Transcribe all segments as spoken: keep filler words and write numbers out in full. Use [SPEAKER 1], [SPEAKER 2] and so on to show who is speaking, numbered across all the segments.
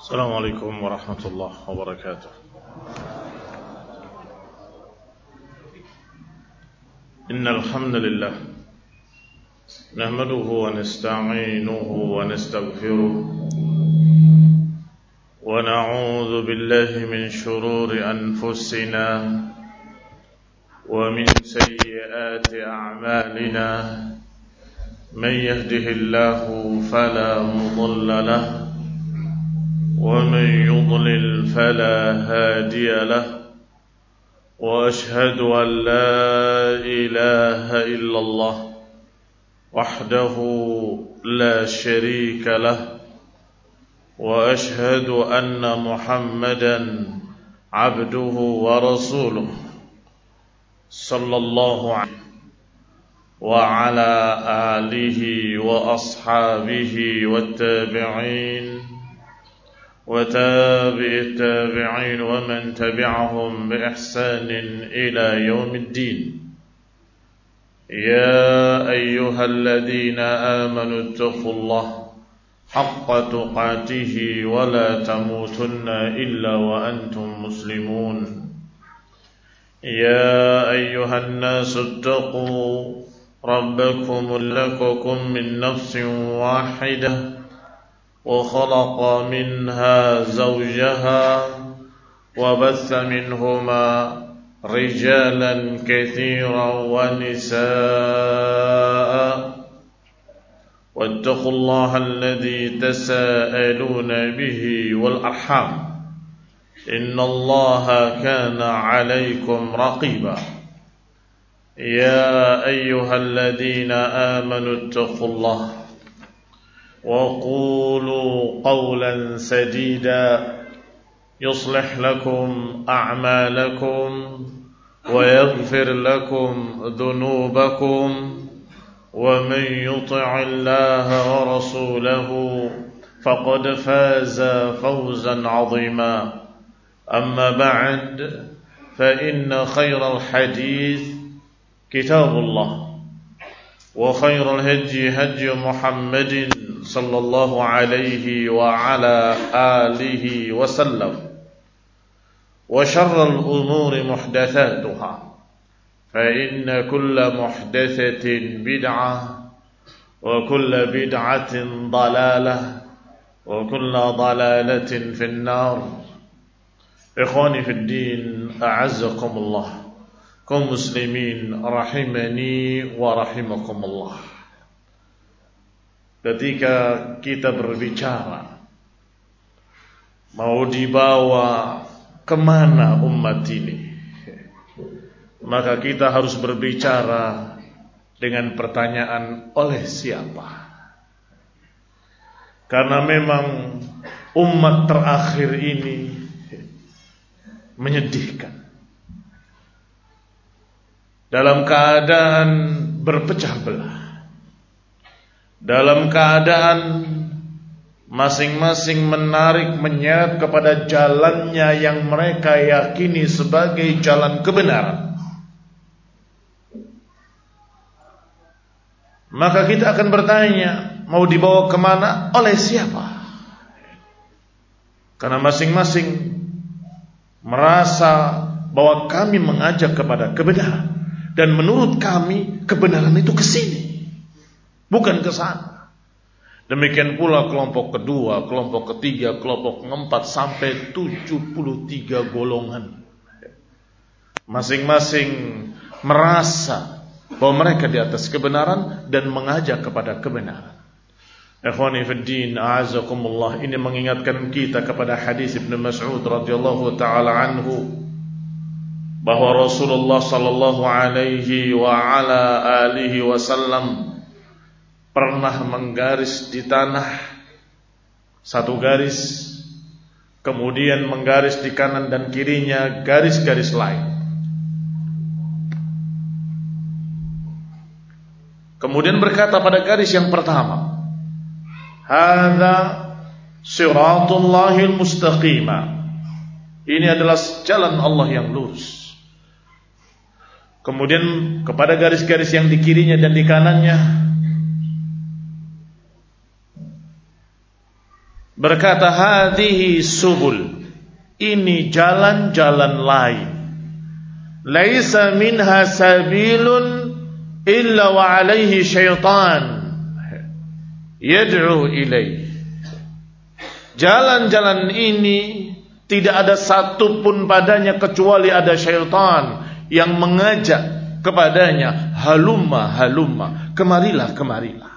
[SPEAKER 1] السلام عليكم ورحمة الله وبركاته. إن الحمد لله نحمده ونستعينه ونستغفره ونعوذ بالله من شرور أنفسنا ومن سيئات أعمالنا. من يهده الله فلا مضل له ومن يضلل فلا هادي له، وأشهد أن لا إله إلا الله وحده لا شريك له، وأشهد أن محمدا عبده ورسوله صلى الله عليه وعلى آله وأصحابه والتابعين وتابع التابعين ومن تبعهم بإحسان إلى يوم الدين. يا أيها الذين آمنوا اتقوا الله حق تقاته ولا تموتن إلا وأنتم مسلمون. يا أيها الناس اتقوا ربكم لكم من نفس واحدة وخلق منها زوجها وبث منهما رجالا كثيرا ونساء، واتقوا الله الذي تساءلون به والأرحام إن الله كان عليكم رقيبا. يا أيها الذين آمنوا اتقوا الله وقولوا قولا سديدا يصلح لكم أعمالكم ويغفر لكم ذنوبكم، ومن يطع الله ورسوله فقد فاز فوزا عظيما. أما بعد، فإن خير الحديث كتاب الله، وخير الهدي هدي محمد صلى الله عليه وعلى آله وسلم، وشر الأمور محدثاتها، فإن كل محدثة بدعة وكل بدعة ضلالة وكل ضلالة في النار. إخواني في الدين، أعزكم الله، kaum muslimin rahimani wa rahimakumullah. Ketika kita berbicara mau dibawa kemana umat ini, maka kita harus berbicara dengan pertanyaan oleh siapa. Karena memang umat terakhir ini menyedihkan, dalam keadaan berpecah belah, dalam keadaan masing-masing menarik menyeret kepada jalannya yang mereka yakini sebagai jalan kebenaran. Maka kita akan bertanya, mau dibawa kemana, oleh siapa? Karena masing-masing merasa bahwa kami mengajak kepada kebenaran, dan menurut kami kebenaran itu ke sini, bukan ke sana. Demikian pula kelompok kedua, kelompok ketiga, kelompok keempat, sampai tujuh puluh tiga golongan. Masing-masing merasa bahwa mereka di atas kebenaran dan mengajak kepada kebenaran. Ikhwani fid din, a'azakumullah. Ini mengingatkan kita kepada hadis Ibnu Mas'ud radhiyallahu taala anhu, bahwa Rasulullah sallallahu alaihi wa ala alihi wasallam pernah menggaris di tanah satu garis, kemudian menggaris di kanan dan kirinya garis-garis lain. Kemudian berkata pada garis yang pertama, hadza siratullahil mustaqimah. Ini adalah jalan Allah yang lurus. Kemudian kepada garis-garis yang di kirinya dan di kanannya, berkata, hadhihi subul, ini jalan-jalan lain, laisa minha sabilun illa wa alaihi syaitan yad'u ilaih. Jalan-jalan ini tidak ada satupun padanya kecuali ada syaitan yang mengajak kepadanya, halumma halumma, kemarilah kemarilah.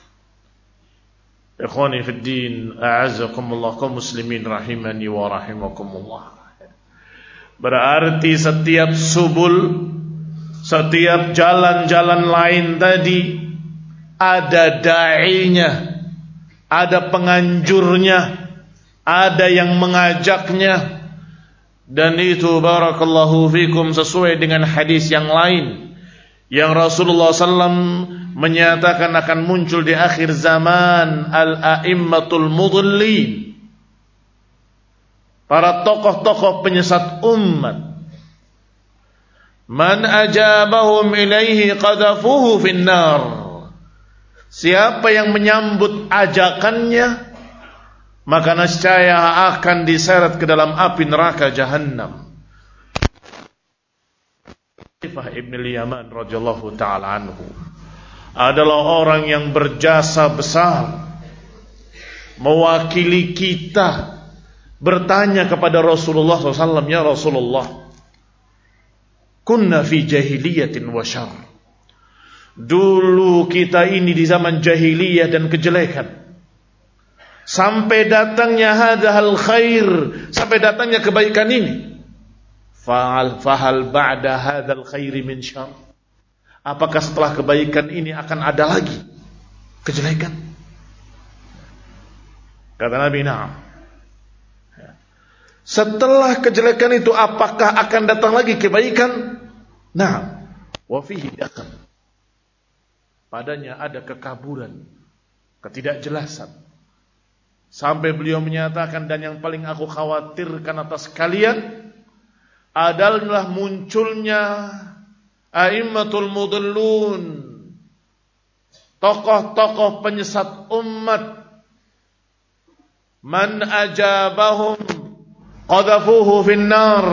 [SPEAKER 1] Ikhwani fid din, a'azzakumullah, kaum muslimin rahimani wa rahimakumullah. Berarti setiap subul, setiap jalan-jalan lain tadi ada da'inya, ada penganjurnya, ada yang mengajaknya. Dan itu barakallahu fikum sesuai dengan hadis yang lain yang Rasulullah sallallahu alaihi wasallam menyatakan akan muncul di akhir zaman al-a'immatul mudhillin, para tokoh-tokoh penyesat umat. Man ajabahum ilaihi qadhafuhu finnar. Siapa yang menyambut ajakannya, maka niscaya akan diseret ke dalam api neraka jahannam. Ibn al-Yaman radhiyallahu ta'ala anhu adalah orang yang berjasa besar, mewakili kita bertanya kepada Rasulullah shallallahu alaihi wasallam, ya Rasulullah, kunna fi jahiliyatin wa syarr. Dulu kita ini di zaman jahiliyah dan kejelekan, sampai datangnya hadhal khair, sampai datangnya kebaikan ini. Fahal fahal ba'da hadzal khairi min syarr. Apakah setelah kebaikan ini akan ada lagi kejelekan? Kata Nabi, na'am. Setelah kejelekan itu apakah akan datang lagi kebaikan? Na'am. Wa fihi dakhal. Padanya ada kekaburan, ketidakjelasan. Sampai beliau menyatakan, dan yang paling aku khawatirkan atas kalian adalah munculnya a'immatul mudhillun, tokoh-tokoh penyesat umat. Man ajabahum qadhafuhu finnar.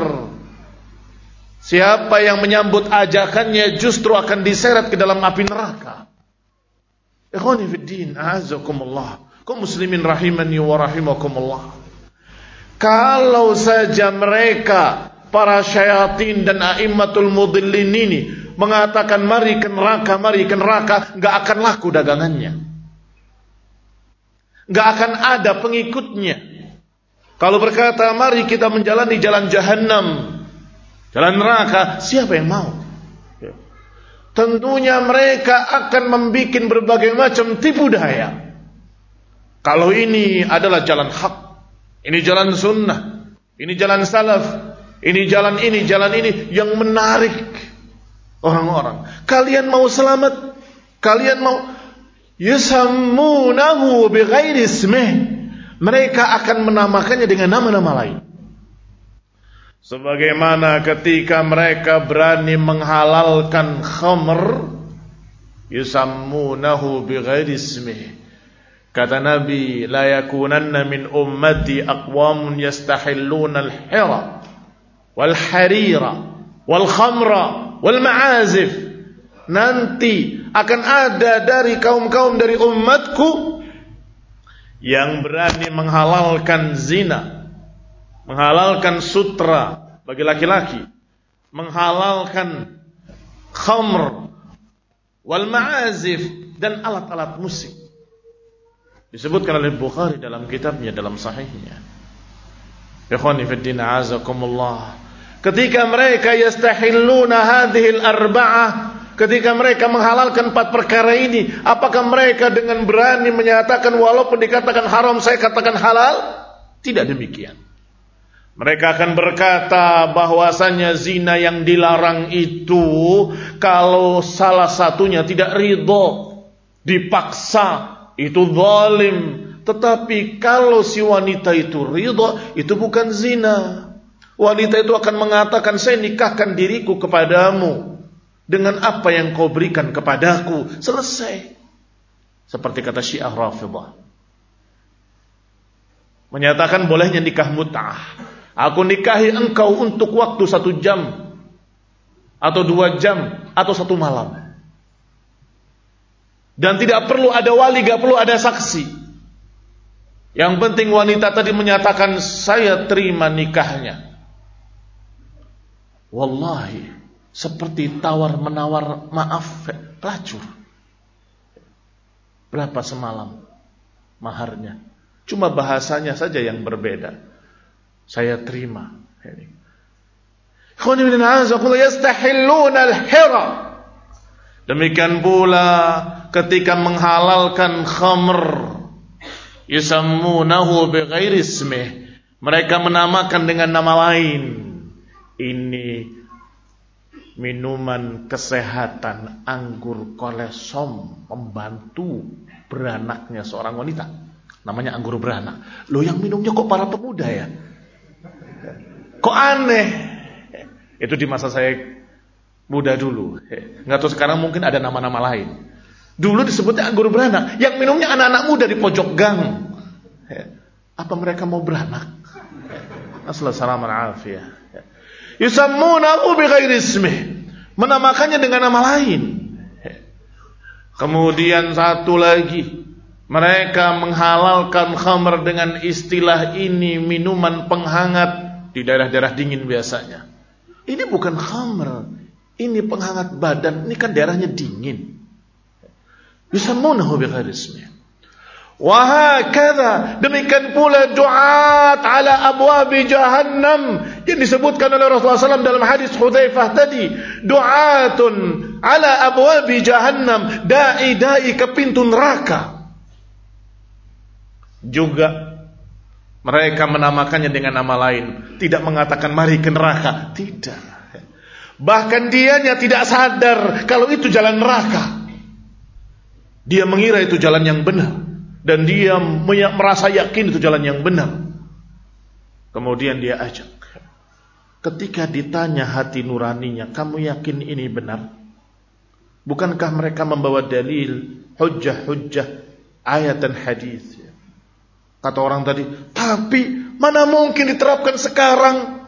[SPEAKER 1] Siapa yang menyambut ajakannya justru akan diseret ke dalam api neraka. Ikhwani fid din, a'azzakumullah, kaum muslimin rahimani wa rahimakumullah. Kalau saja mereka, para syayatin dan a'immatul mudhillin ini mengatakan mari ke neraka, mari ke neraka, enggak akan laku dagangannya, enggak akan ada pengikutnya. Kalau berkata mari kita menjalani jalan jahannam, jalan neraka, siapa yang mau? Tentunya mereka akan membuat berbagai macam tipu daya. Kalau ini adalah jalan hak, ini jalan sunnah, ini jalan salaf, ini jalan ini, jalan ini yang menarik orang-orang. Kalian mau selamat, kalian mau yusammunahu bighairi ismih, mereka akan menamakannya dengan nama-nama lain. Sebagaimana ketika mereka berani menghalalkan khamr, yusammunahu bighairi ismih. Kata Nabi, la yakunanna min ummati aqwamun yastahilluna al-hira wal harira wal khamra wal ma'azif. Nanti akan ada dari kaum-kaum dari umatku yang berani menghalalkan zina, menghalalkan sutra bagi laki-laki, menghalalkan khamr wal ma'azif dan alat-alat musik. Disebutkan oleh Bukhari dalam kitabnya, dalam sahihnya. Ikhwani fid din, a'azakumullah. Ketika mereka yastahilluna hadhil arba'ah, ketika mereka menghalalkan empat perkara ini, apakah mereka dengan berani menyatakan walaupun dikatakan haram saya katakan halal? Tidak demikian. Mereka akan berkata bahwasanya zina yang dilarang itu, kalau salah satunya tidak ridho, dipaksa, itu zalim. Tetapi kalau si wanita itu ridho, itu bukan zina. Wanita itu akan mengatakan, saya nikahkan diriku kepadamu dengan apa yang kau berikan kepadaku. Selesai. Seperti kata Syiah Rafidah. menyatakan bolehnya nikah mut'ah. Aku nikahi engkau untuk waktu satu jam, atau dua jam, atau satu malam. Dan tidak perlu ada wali, gak perlu ada saksi. Yang penting wanita tadi menyatakan, saya terima nikahnya. Wallahi, seperti tawar-menawar, maaf, pelacur. Berapa semalam maharnya? Cuma bahasanya saja yang berbeda. Saya terima. Yastahilluna al-hira. Demikian pula ketika menghalalkan khamr, yusammunahu bighairi ismih, mereka menamakan dengan nama lain. Ini minuman kesehatan anggur kolesom, membantu beranaknya seorang wanita. Namanya anggur beranak. Loh, yang minumnya kok para pemuda ya? Kok aneh? Itu di masa saya muda dulu. Nggak tahu sekarang mungkin ada nama-nama lain. Dulu disebutnya anggur beranak. Yang minumnya anak-anak muda di pojok gang. Apa mereka mau beranak? Assalamualaikum warahmatullahi wabarakatuh. Yusammunahu bighairi ismih, menamakannya dengan nama lain. Kemudian satu lagi, mereka menghalalkan khamr dengan istilah ini minuman penghangat di daerah-daerah dingin biasanya. Ini bukan khamr, ini penghangat badan, ini kan daerahnya dingin. Yusammunahu bighairi ismih. Wa hakadha, demikian pula du'at ala abwabi jahannam yang disebutkan oleh Rasulullah shallallahu alaihi wasallam dalam hadis Hudzaifah tadi. Du'atun ala abwabi jahannam, dai-dai ke pintu neraka. Juga mereka menamakannya dengan nama lain, tidak mengatakan mari ke neraka, tidak. Bahkan dianya tidak sadar kalau itu jalan neraka. Dia mengira itu jalan yang benar. Dan dia merasa yakin itu jalan yang benar. Kemudian dia ajak. Ketika ditanya hati nuraninya, kamu yakin ini benar? Bukankah mereka membawa dalil, hujjah-hujjah, ayat dan hadis? Kata orang tadi, tapi mana mungkin diterapkan sekarang?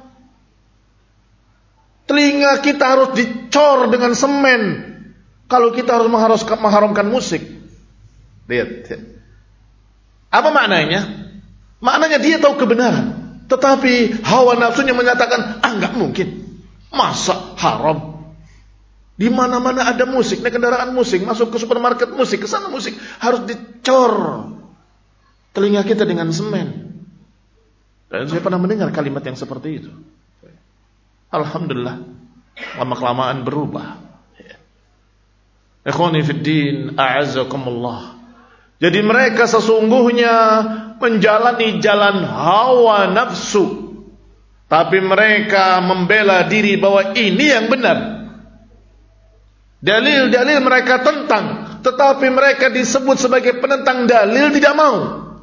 [SPEAKER 1] Telinga kita harus dicor dengan semen kalau kita harus mengharamkan musik. Lihat. Apa maknanya? Maknanya dia tahu kebenaran, tetapi hawa nafsunya menyatakan, ah nggak mungkin, masa haram? Di mana-mana ada musik, naik kendaraan musik, masuk ke supermarket musik, ke sana musik, harus dicor telinga kita dengan semen. Dan saya pernah mendengar kalimat yang seperti itu. Alhamdulillah, lama-kelamaan berubah. Ikhwani fid din, a'azzakumullah. Jadi mereka sesungguhnya menjalani jalan hawa nafsu, tapi mereka membela diri bahwa ini yang benar. Dalil-dalil mereka tentang, tetapi mereka disebut sebagai penentang dalil, tidak mau.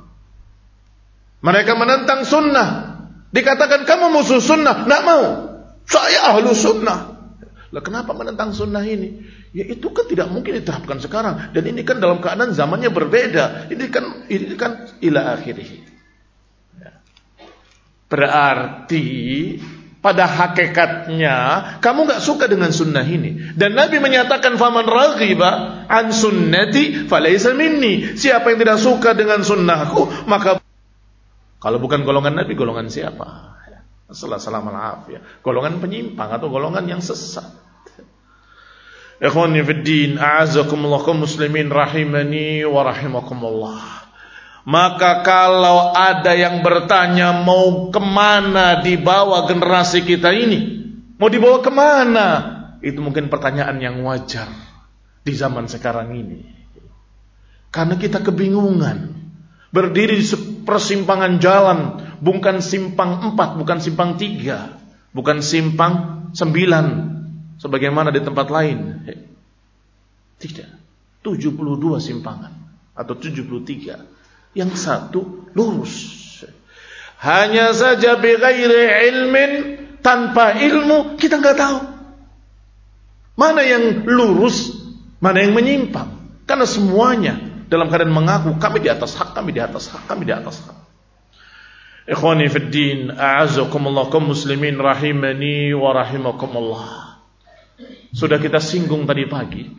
[SPEAKER 1] Mereka menentang sunnah, dikatakan kamu musuh sunnah, tidak mau. Saya ahlu sunnah. Lah kenapa menentang sunnah ini? Ya itu kan tidak mungkin diterapkan sekarang, dan ini kan dalam keadaan zamannya berbeda. Ini kan ini kan ila akhirih. Ya. Berarti pada hakikatnya kamu enggak suka dengan sunnah ini, dan Nabi menyatakan faman raghiba an sunnati falaysa minni. Siapa yang tidak suka dengan sunnahku, maka kalau bukan golongan Nabi, golongan siapa? Assalamualaikum warahmatullahi wabarakatuh. Golongan penyimpang atau golongan yang sesat. Ikhwani fid din, a'azzakumullah kaum muslimin rahimani wa rahimakumullah. Maka kalau ada yang bertanya mau kemana dibawa generasi kita ini, mau dibawa kemana, itu mungkin pertanyaan yang wajar di zaman sekarang ini. Karena kita kebingungan, berdiri di persimpangan jalan, bukan simpang empat, bukan simpang tiga, bukan simpang sembilan, sebagaimana di tempat lain. Tidak, tujuh puluh dua simpangan atau tujuh puluh tiga. Yang satu lurus. Hanya saja bighairi ilmin, tanpa ilmu kita nggak tahu mana yang lurus, mana yang menyimpang. Karena semuanya dalam keadaan mengaku kami di atas hak, kami di atas hak, kami di atas hak. Ikhwani fid din, a'azzakumullah, kaum muslimin rahimani wa rahimakumullah. Sudah kita singgung tadi pagi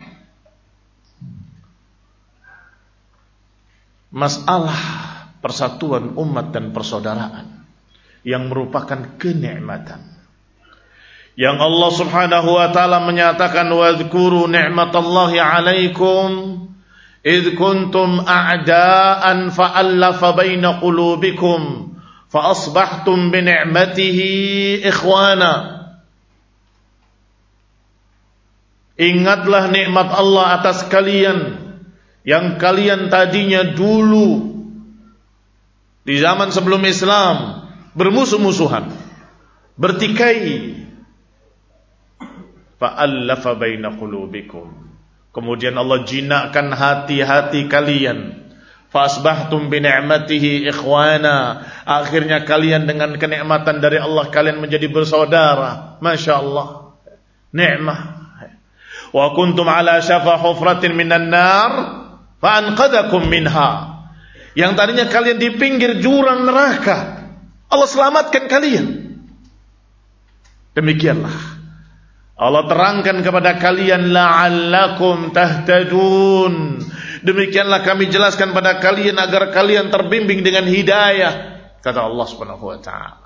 [SPEAKER 1] masalah persatuan umat dan persaudaraan yang merupakan kenikmatan yang Allah Subhanahu wa taala menyatakan, wadhkuru ni'matallahi 'alaikum idh kuntum a'da'an fa'allafa baina qulubikum fa asbahtum bi ni'matihi ikhwana. Ingatlah nikmat Allah atas kalian yang kalian tadinya dulu di zaman sebelum Islam bermusuh-musuhan, bertikai. Fa'allafa baina qulubikum. Kemudian Allah jinakkan hati-hati kalian. Fasbahtum bi ni'matihi ikhwana. Akhirnya kalian dengan kenikmatan dari Allah kalian menjadi bersaudara. Masya Allah. Nikmah. Wa kuntum ala syafa hufratin minan nar fa anqadhakum minha. Yang tadinya kalian di pinggir jurang neraka, Allah selamatkan kalian. Demikianlah Allah terangkan kepada kalian, la'allakum tahtadun. Demikianlah kami jelaskan pada kalian agar kalian terbimbing dengan hidayah. Kata Allah Subhanahu wa taala.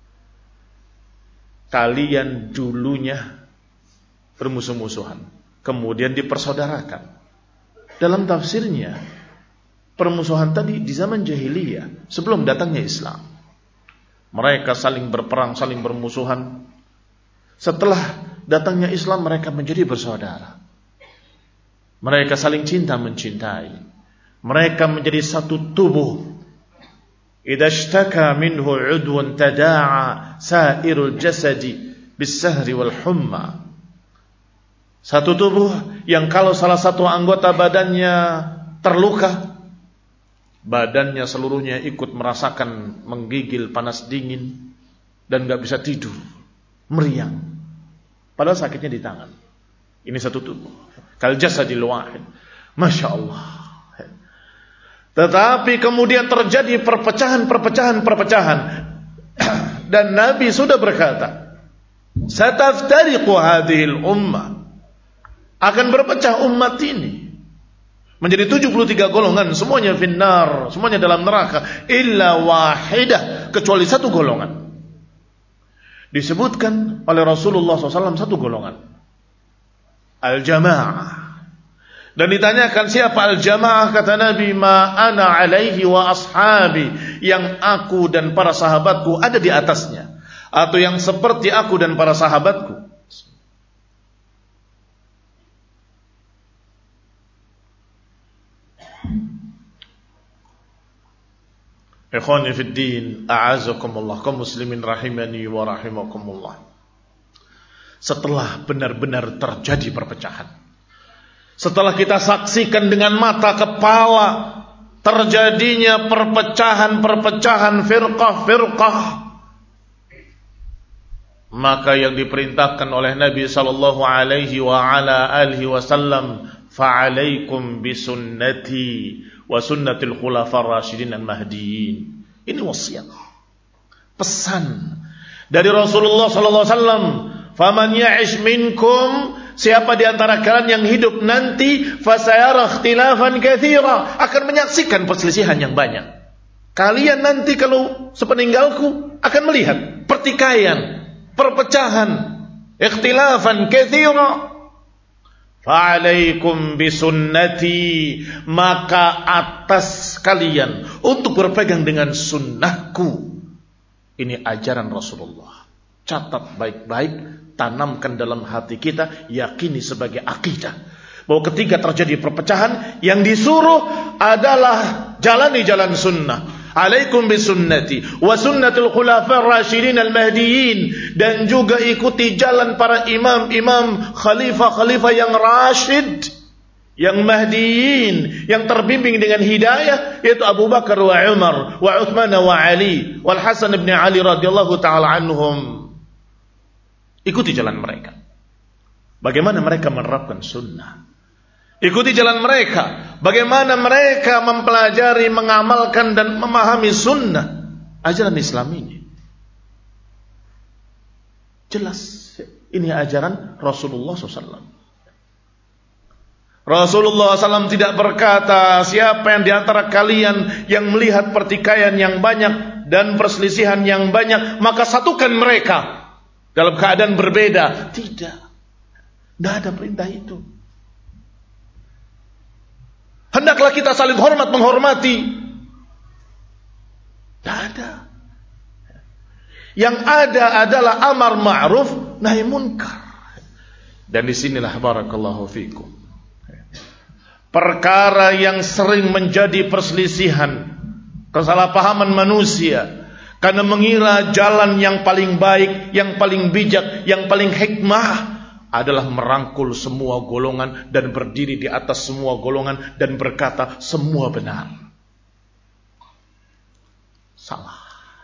[SPEAKER 1] Kalian dulunya bermusuh-musuhan, kemudian dipersaudarakan. Dalam tafsirnya, permusuhan tadi di zaman jahiliyah, sebelum datangnya Islam. Mereka saling berperang, saling bermusuhan. Setelah datangnya Islam, mereka menjadi bersaudara. Mereka saling cinta mencintai. Mereka menjadi satu tubuh. Idza ishtaka minhu 'udwun tada'a sa'irul jasadi bis-sahri wal humma. Satu tubuh yang kalau salah satu anggota badannya terluka, badannya seluruhnya ikut merasakan menggigil, panas dingin, dan gak bisa tidur, meriang. Padahal sakitnya di tangan. Ini satu tubuh. Kal jasadil wahid. Masya Allah. Tetapi kemudian terjadi perpecahan, perpecahan, perpecahan. Dan Nabi sudah berkata, sataftariqu hadhil ummah. Akan berpecah umat ini menjadi tujuh puluh tiga golongan, semuanya finnar, semuanya dalam neraka, illa wahidah, kecuali satu golongan. Disebutkan oleh Rasulullah shallallahu alaihi wasallam satu golongan, al-jamaah. Dan ditanyakan siapa al-jamaah, kata Nabi, ma ana alaihi wa ashabi, yang aku dan para sahabatku ada di atasnya, atau yang seperti aku dan para sahabatku. Ikhwani fid din, a'azakumullah, kaum muslimin rahimani wa rahimakumullah. Setelah benar-benar terjadi perpecahan, setelah kita saksikan dengan mata kepala terjadinya perpecahan-perpecahan, firqah-firqah, maka yang diperintahkan oleh Nabi sallallahu alaihi wa ala alihi wasallam, fa'alaikum bisunnati wa sunnatil khulafar rasyidin al-mahdiyyin. Ini wasiat, pesan dari Rasulullah sallallahu alaihi wasallam, faman ya'ish minkum, siapa di antara kalian yang hidup nanti, fasayara ikhtilafan katsira, akan menyaksikan perselisihan yang banyak. Kalian nanti kalau sepeninggalku akan melihat pertikaian, perpecahan, ikhtilafan katsira. Fa'alaikum bisunnati, maka atas kalian untuk berpegang dengan sunnahku. Ini ajaran Rasulullah. Catat baik-baik, tanamkan dalam hati kita, yakini sebagai akidah, bahwa ketika terjadi perpecahan, yang disuruh adalah jalani jalan sunnah. Alaikum bisunnati wa sunnatul khulafar rasyidin al-mahdiyyin, dan juga ikuti jalan para imam-imam, khalifah-khalifah yang rasyid, yang mahdiyin, yang terbimbing dengan hidayah, yaitu Abu Bakar wa Umar wa Uthman wa Ali wal Hasan ibn Ali radhiyallahu taala anhum. Ikuti jalan mereka. Bagaimana mereka menerapkan sunnah. Ikuti jalan mereka, bagaimana mereka mempelajari, mengamalkan dan memahami sunnah. ajaran Islam ini. Jelas, ini ajaran Rasulullah shallallahu alaihi wasallam. Rasulullah shallallahu alaihi wasallam tidak berkata, siapa yang diantara kalian yang melihat pertikaian yang banyak dan perselisihan yang banyak, maka satukan mereka dalam keadaan berbeda. Tidak, tidak ada perintah itu. Hendaklah kita saling hormat menghormati. Tidak ada. Yang ada adalah amar ma'ruf nahi munkar. Dan disinilah barakallahu fikum, perkara yang sering menjadi perselisihan, kesalahpahaman manusia, karena mengira jalan yang paling baik, yang paling bijak, yang paling hikmah adalah merangkul semua golongan dan berdiri di atas semua golongan dan berkata semua benar. Salah.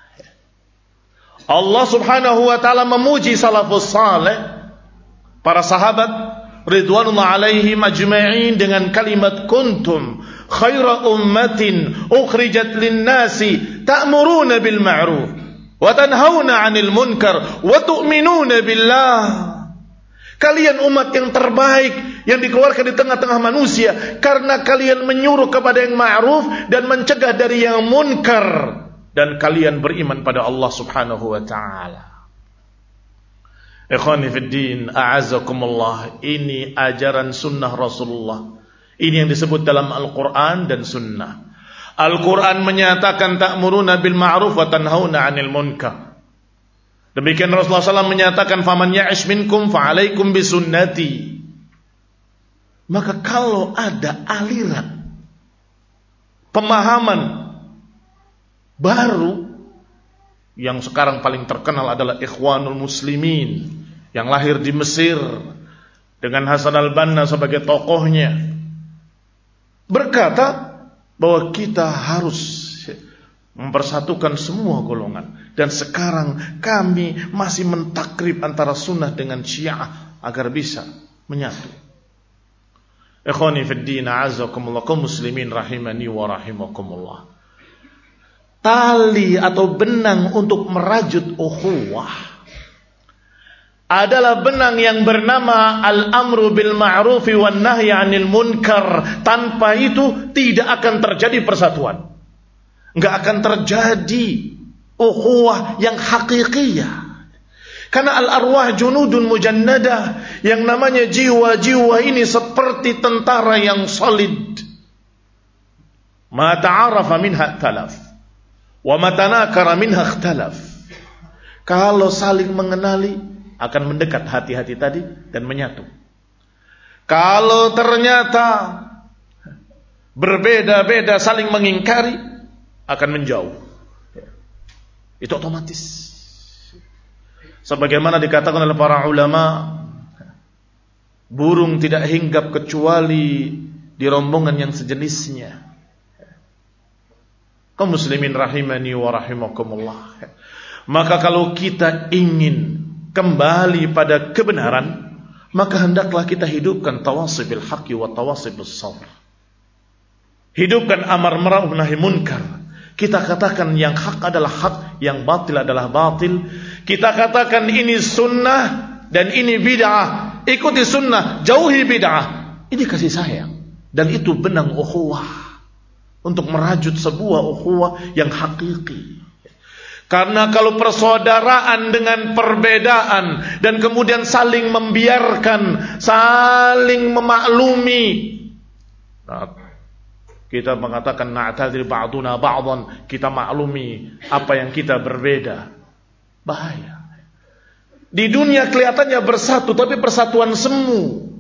[SPEAKER 1] Allah subhanahu wa ta'ala memuji salafus saleh, para sahabat ridwanullah alaihim ajma'in, dengan kalimat kuntum khaira ummatin ukhrijat linnasi ta'muruna bil ma'ruf wa tanhauna 'anil munkar wa tu'minuna billah. Kalian umat yang terbaik yang dikeluarkan di tengah-tengah manusia karena kalian menyuruh kepada yang ma'ruf dan mencegah dari yang munkar, dan kalian beriman pada Allah subhanahu wa ta'ala. Ikhwani fid din, a'azakumullah, ini ajaran sunnah Rasulullah. Ini yang disebut dalam Al-Quran dan sunnah. Al-Quran menyatakan ta'muruna bil ma'ruf wa tanhauna 'anil munkar. Demikian Rasulullah shallallahu alaihi wasallam menyatakan faman ya'ish minkum fa'alaikum bisunnati. Maka kalau ada aliran pemahaman baru, yang sekarang paling terkenal adalah Ikhwanul Muslimin yang lahir di Mesir dengan Hasan al-Banna sebagai tokohnya, berkata bahwa kita harus mempersatukan semua golongan, dan sekarang kami masih mentakrib antara sunnah dengan syiah agar bisa menyatu. Ikhwani fid din, a'azakumullah, kaum muslimin rahimani wa rahimakumullah. Tali atau benang untuk merajut ukhuwah adalah benang yang bernama al-amru bil ma'rufi wan nahyi 'anil munkar. Tanpa itu tidak akan terjadi persatuan, enggak akan terjadi ukhuwah yang hakikiyah. Karena al-arwah junudun mujannadah, yang namanya jiwa-jiwa ini seperti tentara yang solid. Ma ta'arafa minha talaf wa matanakara minha ikhtalaf. Kalau saling mengenali akan mendekat hati-hati tadi dan menyatu. Kalau ternyata berbeda-beda saling mengingkari akan menjauh. Itu otomatis. Sebagaimana dikatakan oleh para ulama, burung tidak hinggap kecuali di rombongan yang sejenisnya. Kaum muslimin rahimani wa rahimakumullah. Maka kalau kita ingin kembali pada kebenaran, maka hendaklah kita hidupkan tawassul bil haqqi wa tawassul bis sabr. Hidupkan amar ma'ruf nahi munkar. Kita katakan yang hak adalah hak, yang batil adalah batil. Kita katakan ini sunnah dan ini bid'ah. Ikuti sunnah, jauhi bid'ah. Ini kasih sayang, dan itu benang ukhuwah untuk merajut sebuah ukhuwah yang hakiki. Karena kalau persaudaraan dengan perbedaan dan kemudian saling membiarkan, saling memaklumi, nah, kita mengatakan na'tadzir ba'duna ba'dhan, kita maklumi apa yang kita berbeda, bahaya. Di dunia kelihatannya bersatu, tapi persatuan semu.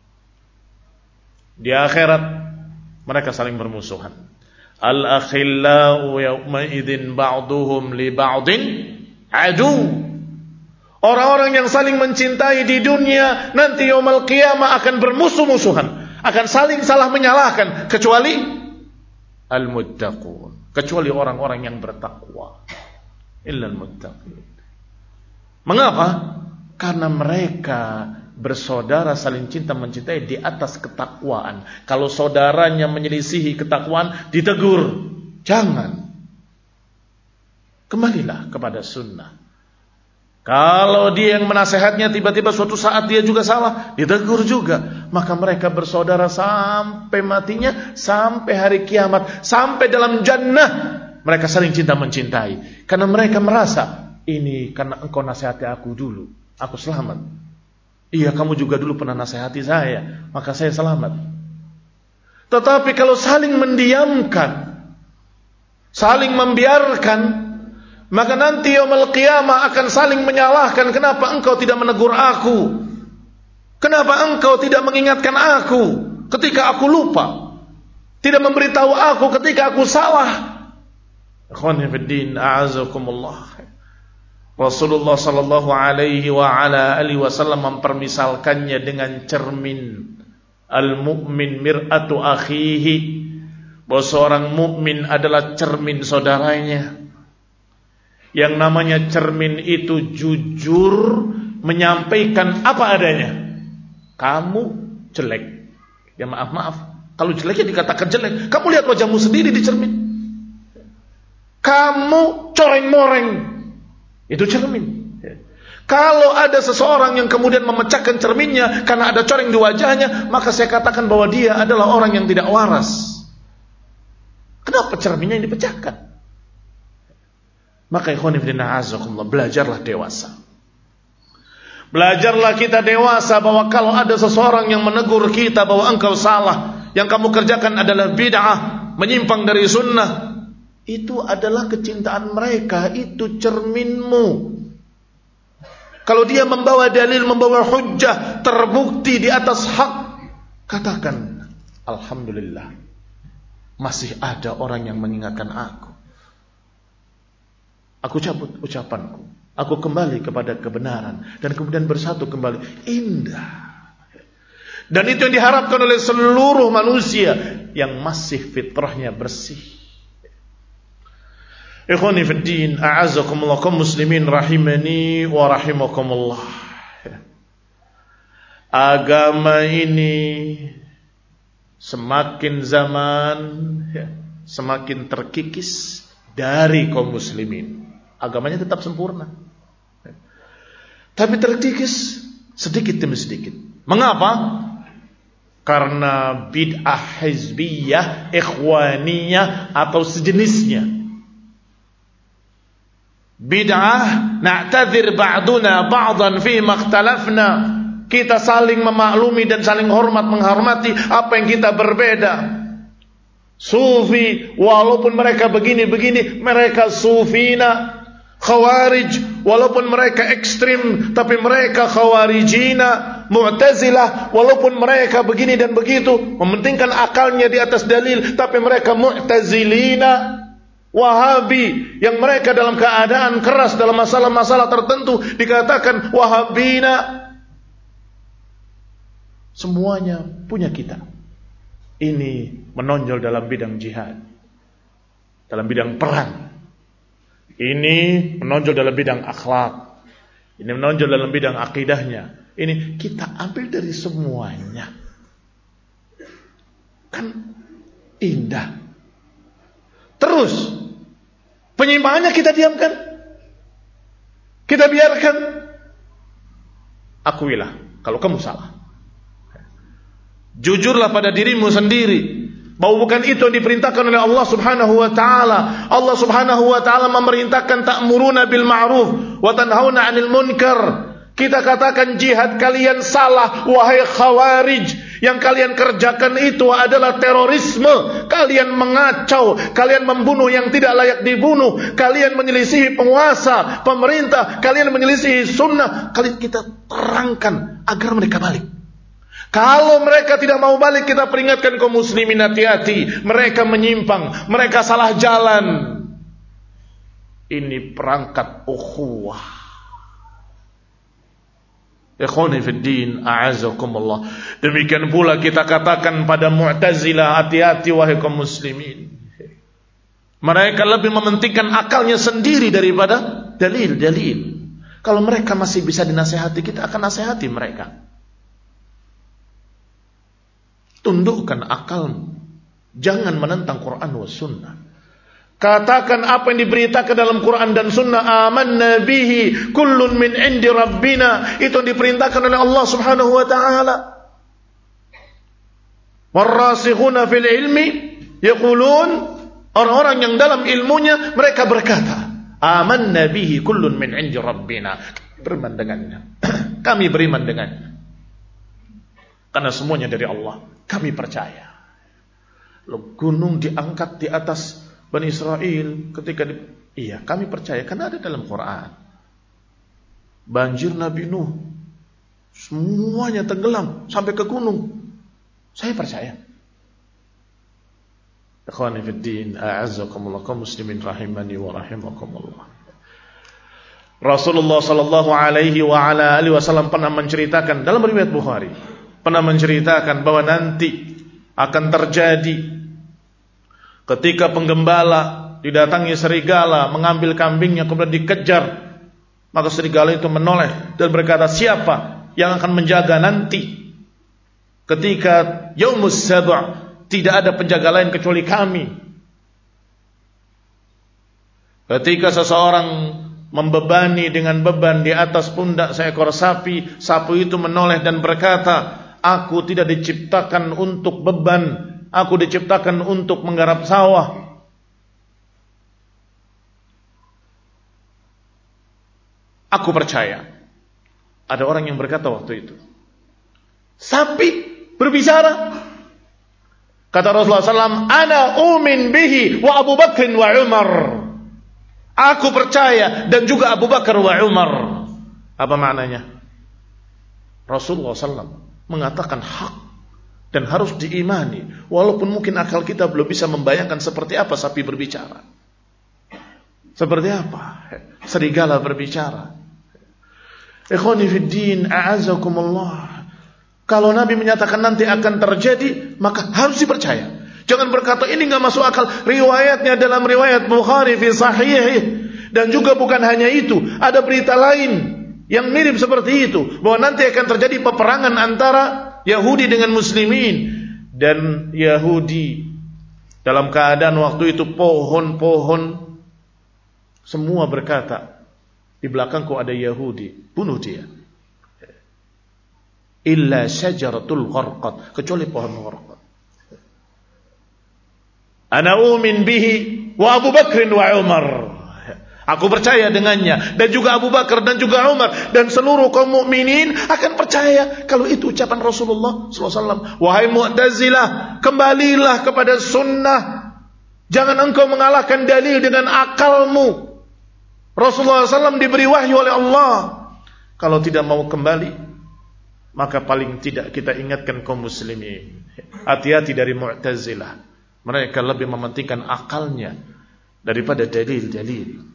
[SPEAKER 1] Di akhirat mereka saling bermusuhan. Al-akhillau yawma idzin ba'duhum li ba'din adu. Orang-orang yang saling mencintai di dunia nanti yaumul qiyamah akan bermusuh-musuhan, akan saling salah menyalahkan, kecuali al-muttaqun, kecuali orang-orang yang bertakwa. Illal muttaqin. Mengapa? Karena mereka bersaudara saling cinta mencintai di atas ketakwaan. Kalau saudaranya menyelisihi ketakwaan, ditegur, jangan. kembalilah kepada sunnah. Kalau dia yang menasehatnya tiba-tiba suatu saat dia juga salah, ditegur juga, maka mereka bersaudara sampai matinya, sampai hari kiamat, sampai dalam jannah. Mereka saling cinta mencintai karena mereka merasa ini karena engkau nasihati aku dulu, aku selamat. Iya, kamu juga dulu pernah nasihati saya, maka saya selamat. Tetapi kalau saling mendiamkan, saling membiarkan, maka nanti yaumul qiyamah akan saling menyalahkan. Kenapa engkau tidak menegur aku? Kenapa engkau tidak mengingatkan aku ketika aku lupa? Tidak memberitahu aku ketika aku salah? Ikhwani fiddin, a'azakumullah. Rasulullah sallallahu alaihi wa ala alihi wasallam mempermisalkannya dengan cermin. Al-mu'min mir'atu akhihi. Bahwa seorang mukmin adalah cermin saudaranya. Yang namanya cermin itu jujur menyampaikan apa adanya. Kamu jelek. Ya maaf-maaf. Kalau jeleknya dikatakan jelek. Kamu lihat wajahmu sendiri di cermin. Kamu coreng-moreng. Itu cermin. Kalau ada seseorang yang kemudian memecahkan cerminnya karena ada coreng di wajahnya, maka saya katakan bahwa dia adalah orang yang tidak waras. Kenapa cerminnya yang dipecahkan? Maka ikhwan fillah azakumullah, belajarlah dewasa. Belajarlah kita dewasa bahwa kalau ada seseorang yang menegur kita bahwa engkau salah, yang kamu kerjakan adalah bid'ah, menyimpang dari sunnah, itu adalah kecintaan mereka, itu cerminmu. Kalau dia membawa dalil, membawa hujjah, terbukti di atas hak, katakan, alhamdulillah, masih ada orang yang mengingatkan aku. Aku cabut ucapanku, aku kembali kepada kebenaran, dan kemudian bersatu kembali. Indah. Dan itu yang diharapkan oleh seluruh manusia yang masih fitrahnya bersih. Ikhwani fiddin, a'azakumullah, kaum muslimin rahimani wa rahimakumullah. Agama ini semakin zaman semakin terkikis dari kaum muslimin. Agamanya tetap sempurna, tapi terkikis sedikit demi sedikit. Mengapa? Karena bid'ah hizbiyah, ikhwaniyah atau sejenisnya. Bid'ah na'tadzir ba'duna ba'dan fi makhtalafna. Kita saling memaklumi dan saling hormat menghormati apa yang kita berbeda. Sufi, walaupun mereka begini-begini, mereka sufina. Khawarij, walaupun mereka ekstrim, tapi mereka khawarijina. Mu'tazilah, walaupun mereka begini dan begitu, mementingkan akalnya di atas dalil, tapi mereka mu'tazilina. Wahabi, yang mereka dalam keadaan keras dalam masalah-masalah tertentu dikatakan wahabina. Semuanya punya kita. Ini menonjol dalam bidang jihad, dalam bidang perang. Ini menonjol dalam bidang akhlak. Ini menonjol dalam bidang akidahnya. Ini kita ambil dari semuanya. Kan indah. Terus penyimpangannya kita diamkan, kita biarkan. Akuilah kalau kamu salah. Jujurlah pada dirimu sendiri bahwa bukan itu yang diperintahkan oleh Allah Subhanahu wa taala. Allah Subhanahu wa taala memerintahkan ta'muruna bil ma'ruf wa tanhauna 'anil munkar. Kita katakan jihad kalian salah, wahai khawarij. Yang kalian kerjakan itu adalah terorisme. Kalian mengacau, kalian membunuh yang tidak layak dibunuh, kalian menyelisihi penguasa, pemerintah, kalian menyelisihi sunnah. Kalian kita terangkan agar mereka balik. Kalau mereka tidak mau balik, kita peringatkan kaum muslimin, hati-hati. Mereka menyimpang, mereka salah jalan. Ini perangkat ukhuwah. Ikhwani fiddin, a'azakumullah. Demikian pula kita katakan pada Mu'tazilah, hati-hati wahai kaum muslimin. Mereka lebih mementingkan akalnya sendiri daripada dalil-dalil. Kalau mereka masih bisa dinasihati, kita akan nasihati mereka. Tundukkan akalmu, jangan menentang Quran wa sunnah. Katakan apa yang diberitakan dalam Quran dan Sunnah. Amanna bihi kullun min indi rabbina. Itu diperintahkan oleh Allah subhanahu wa ta'ala. Warrasikhuna fil ilmi yaqulun, orang-orang yang dalam ilmunya mereka berkata, amanna bihi kullun min indi rabbina. Beriman dengannya. Kami beriman dengannya. Karena semuanya dari Allah. Kami percaya. Lalu gunung diangkat di atas Bani Israel ketika di, iya kami percaya karena ada dalam Quran. Banjir Nabi Nuh semuanya tenggelam sampai ke gunung. Saya percaya. Ikhwani fid din, a'azzakumullah kaum muslimin rahimani wa rahimakumullah. Rasulullah sallallahu alaihi wa ala alihi wasallam pernah menceritakan dalam riwayat Bukhari, pernah menceritakan bahwa nanti akan terjadi ketika penggembala didatangi serigala mengambil kambingnya kemudian dikejar, maka serigala itu menoleh dan berkata, siapa yang akan menjaga nanti ketika Yaumus Sab', tidak ada penjaga lain kecuali kami. Ketika seseorang membebani dengan beban di atas pundak seekor sapi, sapi itu menoleh dan berkata, aku tidak diciptakan untuk beban, aku diciptakan untuk menggarap sawah. Aku percaya. Ada orang yang berkata waktu itu, sapi berbicara. Kata Rasulullah sallallahu alaihi wasallam, ana umin bihi wa Abu Bakr wa Umar. Aku percaya dan juga Abu Bakar wa Umar. Apa maknanya? Rasulullah sallallahu alaihi wasallam mengatakan hak dan harus diimani, walaupun mungkin akal kita belum bisa membayangkan seperti apa sapi berbicara, seperti apa serigala berbicara. Ikhwani fid din, a'azzakumullah. Kalau Nabi menyatakan nanti akan terjadi, maka harus dipercaya. Jangan berkata ini enggak masuk akal. Riwayatnya dalam riwayat Bukhari fi sahih, dan juga bukan hanya itu, ada berita lain yang mirip seperti itu, bahwa nanti akan terjadi peperangan antara Yahudi dengan Muslimin. Dan Yahudi dalam keadaan waktu itu pohon-pohon semua berkata, di belakangku ada Yahudi, bunuh dia. Illa syajaratul gharqad, kecuali pohon gharqad. Ana umin bihi wa Abu Bakr wa Umar. Aku percaya dengannya, dan juga Abu Bakar dan juga Umar, dan seluruh kaum mukminin akan percaya kalau itu ucapan Rasulullah sallallahu alaihi wasallam. Wahai Mu'tazilah, kembalilah kepada sunnah. Jangan engkau mengalahkan dalil dengan akalmu. Rasulullah sallallahu alaihi wasallam diberi wahyu oleh Allah. Kalau tidak mau kembali, maka paling tidak kita ingatkan kaum muslimin, hati-hati dari Mu'tazilah. Mereka lebih mementingkan akalnya daripada dalil-dalil.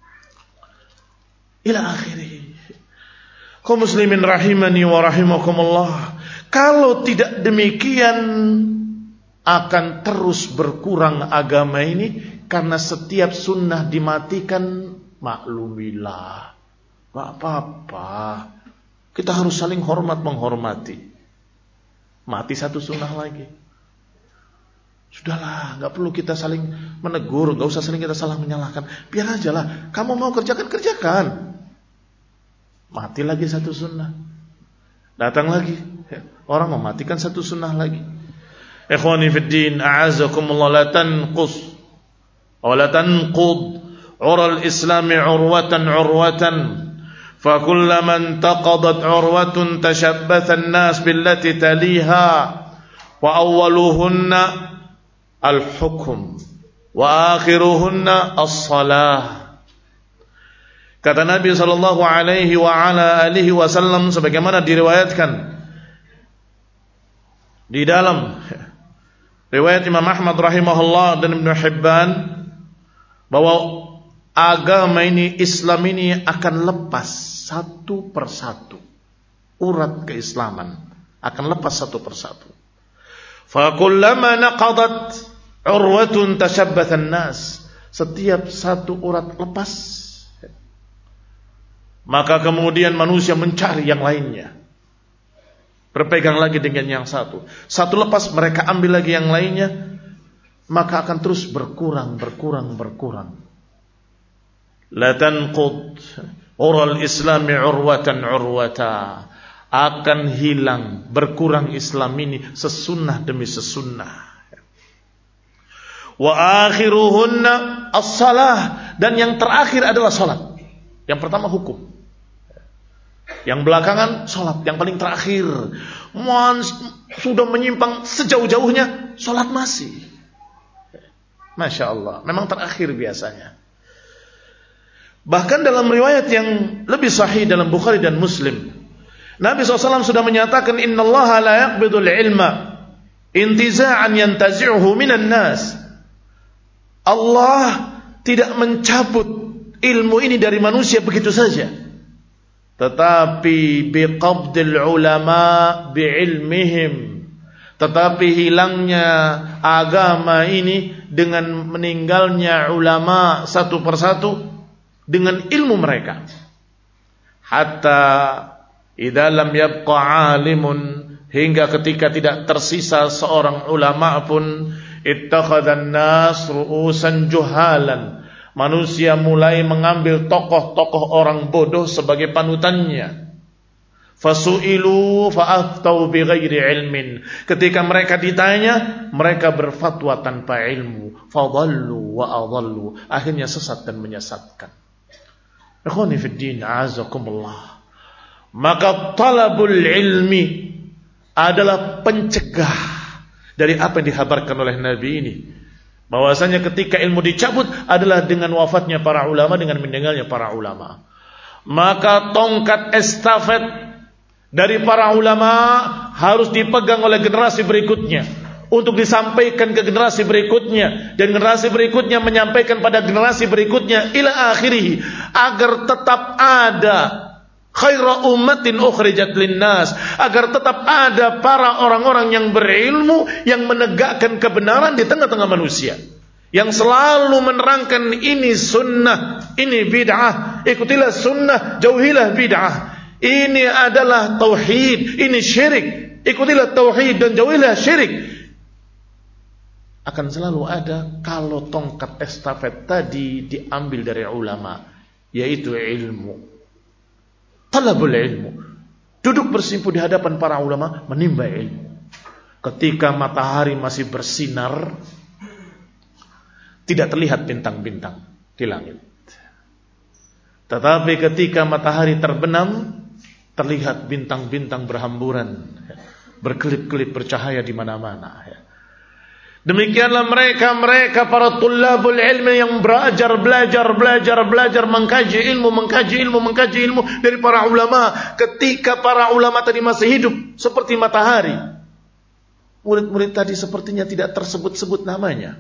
[SPEAKER 1] Ila akhirih. Kaum muslimin rahimani wa rahimakumullah. Kalau tidak demikian, akan terus berkurang agama ini, karena setiap sunnah dimatikan, maklumilah, gak apa-apa. Kita harus saling hormat menghormati. Mati satu sunnah lagi, sudahlah, gak perlu kita saling menegur, gak usah saling kita salah menyalahkan. Biar aja lah, kamu mau kerjakan, kerjakan. Mati lagi satu sunnah, datang lagi orang mematikan satu sunnah lagi. Ikhwani fid din, a'azakumullah, la tanqus wa la tanqud ural islami urwatan urwatan, fa kullaman taqadat urwatun tashabbatha an-nas billati taliha, wa awwaluhunna al-hukm wa akhiruhunna as-salah. Kata Nabi sallallahu alaihi wa ala alihi wasallam, sebagaimana diriwayatkan di dalam riwayat Imam Ahmad rahimahullah dan Ibnu Hibban, bahwa agama ini, Islam ini akan lepas satu persatu. Urat keislaman akan lepas satu persatu. Fa kullama naqadat urwatun tashabbatha an-nas, setiap satu urat lepas, maka kemudian manusia mencari yang lainnya, berpegang lagi dengan yang satu. Satu lepas, mereka ambil lagi yang lainnya. maka akan terus berkurang, berkurang, berkurang. La tanqud ural islami urwatan urwata, akan hilang, berkurang Islam ini sesunnah demi sesunnah. Wa akhiruhunna as-salah, dan yang terakhir adalah salat. Yang pertama hukum, yang belakangan salat, yang paling terakhir. Man, sudah menyimpang sejauh-jauhnya, salat masih. Masya Allah, memang terakhir biasanya. Bahkan dalam riwayat yang lebih sahih dalam Bukhari dan Muslim, Nabi shallallahu alaihi wasallam sudah menyatakan, innallaha la yaqbidul ilma intiza'an yantazi'uhu minan nas. Allah tidak mencabut ilmu ini dari manusia begitu saja, tetapi biqabdil ulama bi'ilmihim, tetapi hilangnya agama ini dengan meninggalnya ulama satu persatu dengan ilmu mereka. Hatta idza lam yabqa alimun, hingga ketika tidak tersisa seorang ulama pun, ittakhadhan nas ru'usan juhalan, manusia mulai mengambil tokoh-tokoh orang bodoh sebagai panutannya. Fasu'ilu fa'aftau bighairi ilmin, ketika mereka ditanya, mereka berfatwa tanpa ilmu. Fadallu wa adallu, akhirnya sesat dan menyesatkan. Ikhwani fid din, a'azakumullah. Maka talabul ilmi adalah pencegah dari apa yang dihabarkan oleh Nabi ini, bahwasanya ketika ilmu dicabut adalah dengan wafatnya para ulama, dengan meninggalnya para ulama. Maka tongkat estafet dari para ulama harus dipegang oleh generasi berikutnya untuk disampaikan ke generasi berikutnya, dan generasi berikutnya menyampaikan pada generasi berikutnya ila akhirih, agar tetap ada khaira ummatin ukhrijat linnas, agar tetap ada para orang-orang yang berilmu yang menegakkan kebenaran di tengah-tengah manusia, yang selalu menerangkan ini sunnah, ini bid'ah, ikutilah sunnah, jauhilah bid'ah, ini adalah tauhid, ini syirik, ikutilah tauhid dan jauhilah syirik. Akan selalu ada kalau tongkat estafet tadi diambil dari ulama, yaitu ilmu. Talabul ilmu, duduk bersimpuh di hadapan para ulama, menimba ilmu. Ketika matahari masih bersinar, tidak terlihat bintang-bintang di langit. Tetapi ketika matahari terbenam, terlihat bintang-bintang berhamburan, berkelip-kelip bercahaya di mana-mana. Demikianlah mereka-mereka para tullabul ilmi yang belajar, belajar, belajar, belajar, mengkaji ilmu, mengkaji ilmu, mengkaji ilmu dari para ulama. Ketika para ulama tadi masih hidup seperti matahari, murid-murid tadi sepertinya tidak tersebut-sebut namanya.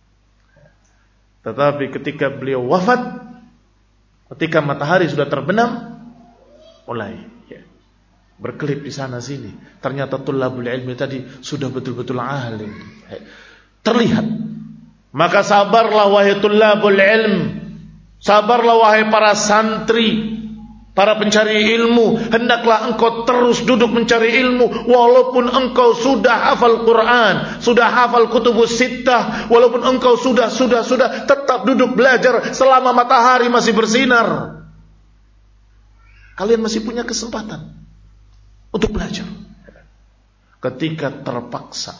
[SPEAKER 1] Tetapi ketika beliau wafat, ketika matahari sudah terbenam, mulai ya, berkelip di sana sini. Ternyata tullabul ilmi tadi sudah betul-betul alim, terlihat. Maka sabarlah wahai tullabul ilm, sabarlah wahai para santri, para pencari ilmu. Hendaklah engkau terus duduk mencari ilmu, walaupun engkau sudah hafal Quran, sudah hafal kutubus sittah, walaupun engkau sudah sudah sudah tetap duduk belajar selama matahari masih bersinar. Kalian masih punya kesempatan untuk belajar. Ketika terpaksa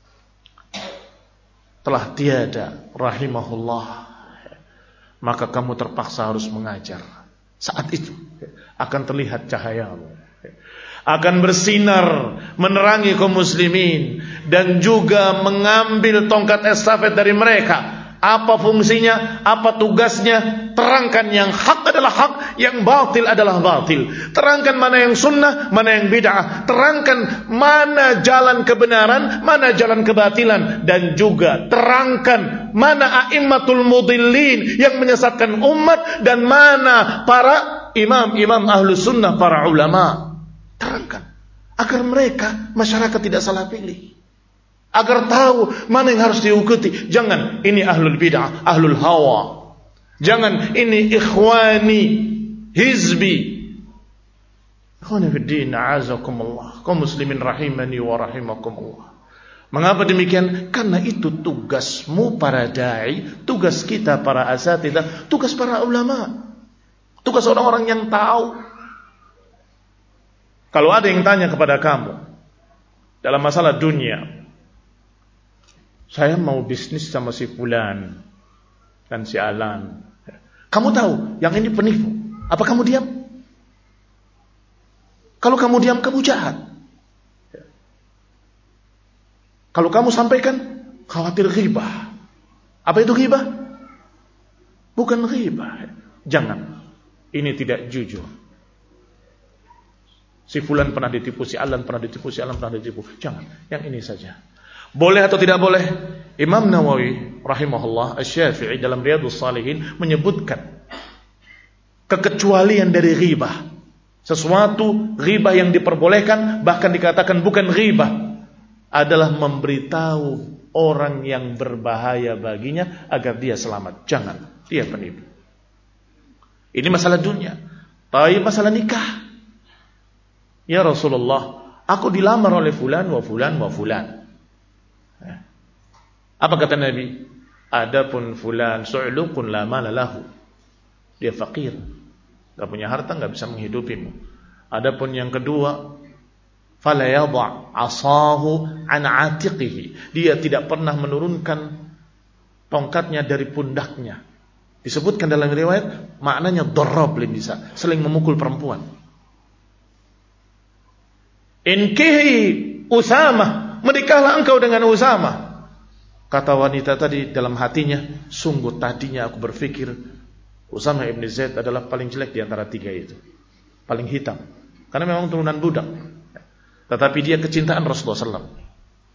[SPEAKER 1] telah tiada rahimahullah, maka kamu terpaksa harus mengajar. Saat itu akan terlihat cahayamu, akan bersinar menerangi kaum muslimin, dan juga mengambil tongkat estafet dari mereka. Apa fungsinya? Apa tugasnya? Terangkan yang hak adalah hak, yang batil adalah batil. Terangkan mana yang sunnah, mana yang bid'ah. Terangkan mana jalan kebenaran, mana jalan kebatilan. Dan juga terangkan mana a'immatul mudillin yang menyesatkan umat, dan mana para imam-imam ahlu sunnah, para ulama. Terangkan agar mereka, masyarakat tidak salah pilih, agar tahu mana yang harus diikuti. Jangan ini ahlul bid'ah, ahlul hawa. Jangan ini ikhwani, hizbi. Ikhwani fiddin, a'azakumullah, kaum muslimin rahimani wa rahimakumullah. Mengapa demikian? Karena itu tugasmu para dai, tugas kita para asatidzah, tugas para ulama, tugas orang-orang yang tahu. Kalau ada yang tanya kepada kamu dalam masalah dunia, saya mau bisnis sama si fulan dan si alan, kamu tahu yang ini penipu, apa kamu diam? Kalau kamu diam, kamu jahat. Kalau kamu sampaikan, khawatir ghibah. Apa itu ghibah? Bukan ghibah. Jangan. Ini tidak jujur. Si fulan pernah ditipu, si alan pernah ditipu, si alan pernah ditipu. Jangan. Yang ini saja. Boleh atau tidak boleh? Imam Nawawi rahimahullah Asy-Syafi'i dalam Riyadhus Shalihin menyebutkan kekecualian dari ghibah. Sesuatu ghibah yang diperbolehkan, bahkan dikatakan bukan ghibah, adalah memberitahu orang yang berbahaya baginya agar dia selamat. Jangan, dia penipu. Ini masalah dunia. Tapi masalah nikah. Ya Rasulullah, aku dilamar oleh fulan wa fulan wa fulan. Apa kata Nabi? Adapun fulan su'luqun la mala lahu. Dia fakir, enggak punya harta, enggak bisa menghidupimu. Adapun yang kedua, fala yadha asahu an atiqihi, dia tidak pernah menurunkan tongkatnya dari pundaknya. Disebutkan dalam riwayat maknanya darab, bisa saling memukul perempuan. Inkihi Usamah, menikahlah engkau dengan Usamah. Kata wanita tadi dalam hatinya, sungguh tadinya aku berpikir Usamah ibn Zaid adalah paling jelek di antara tiga itu, paling hitam, karena memang turunan budak. Tetapi dia kecintaan Rasulullah sallallahu alaihi wasallam.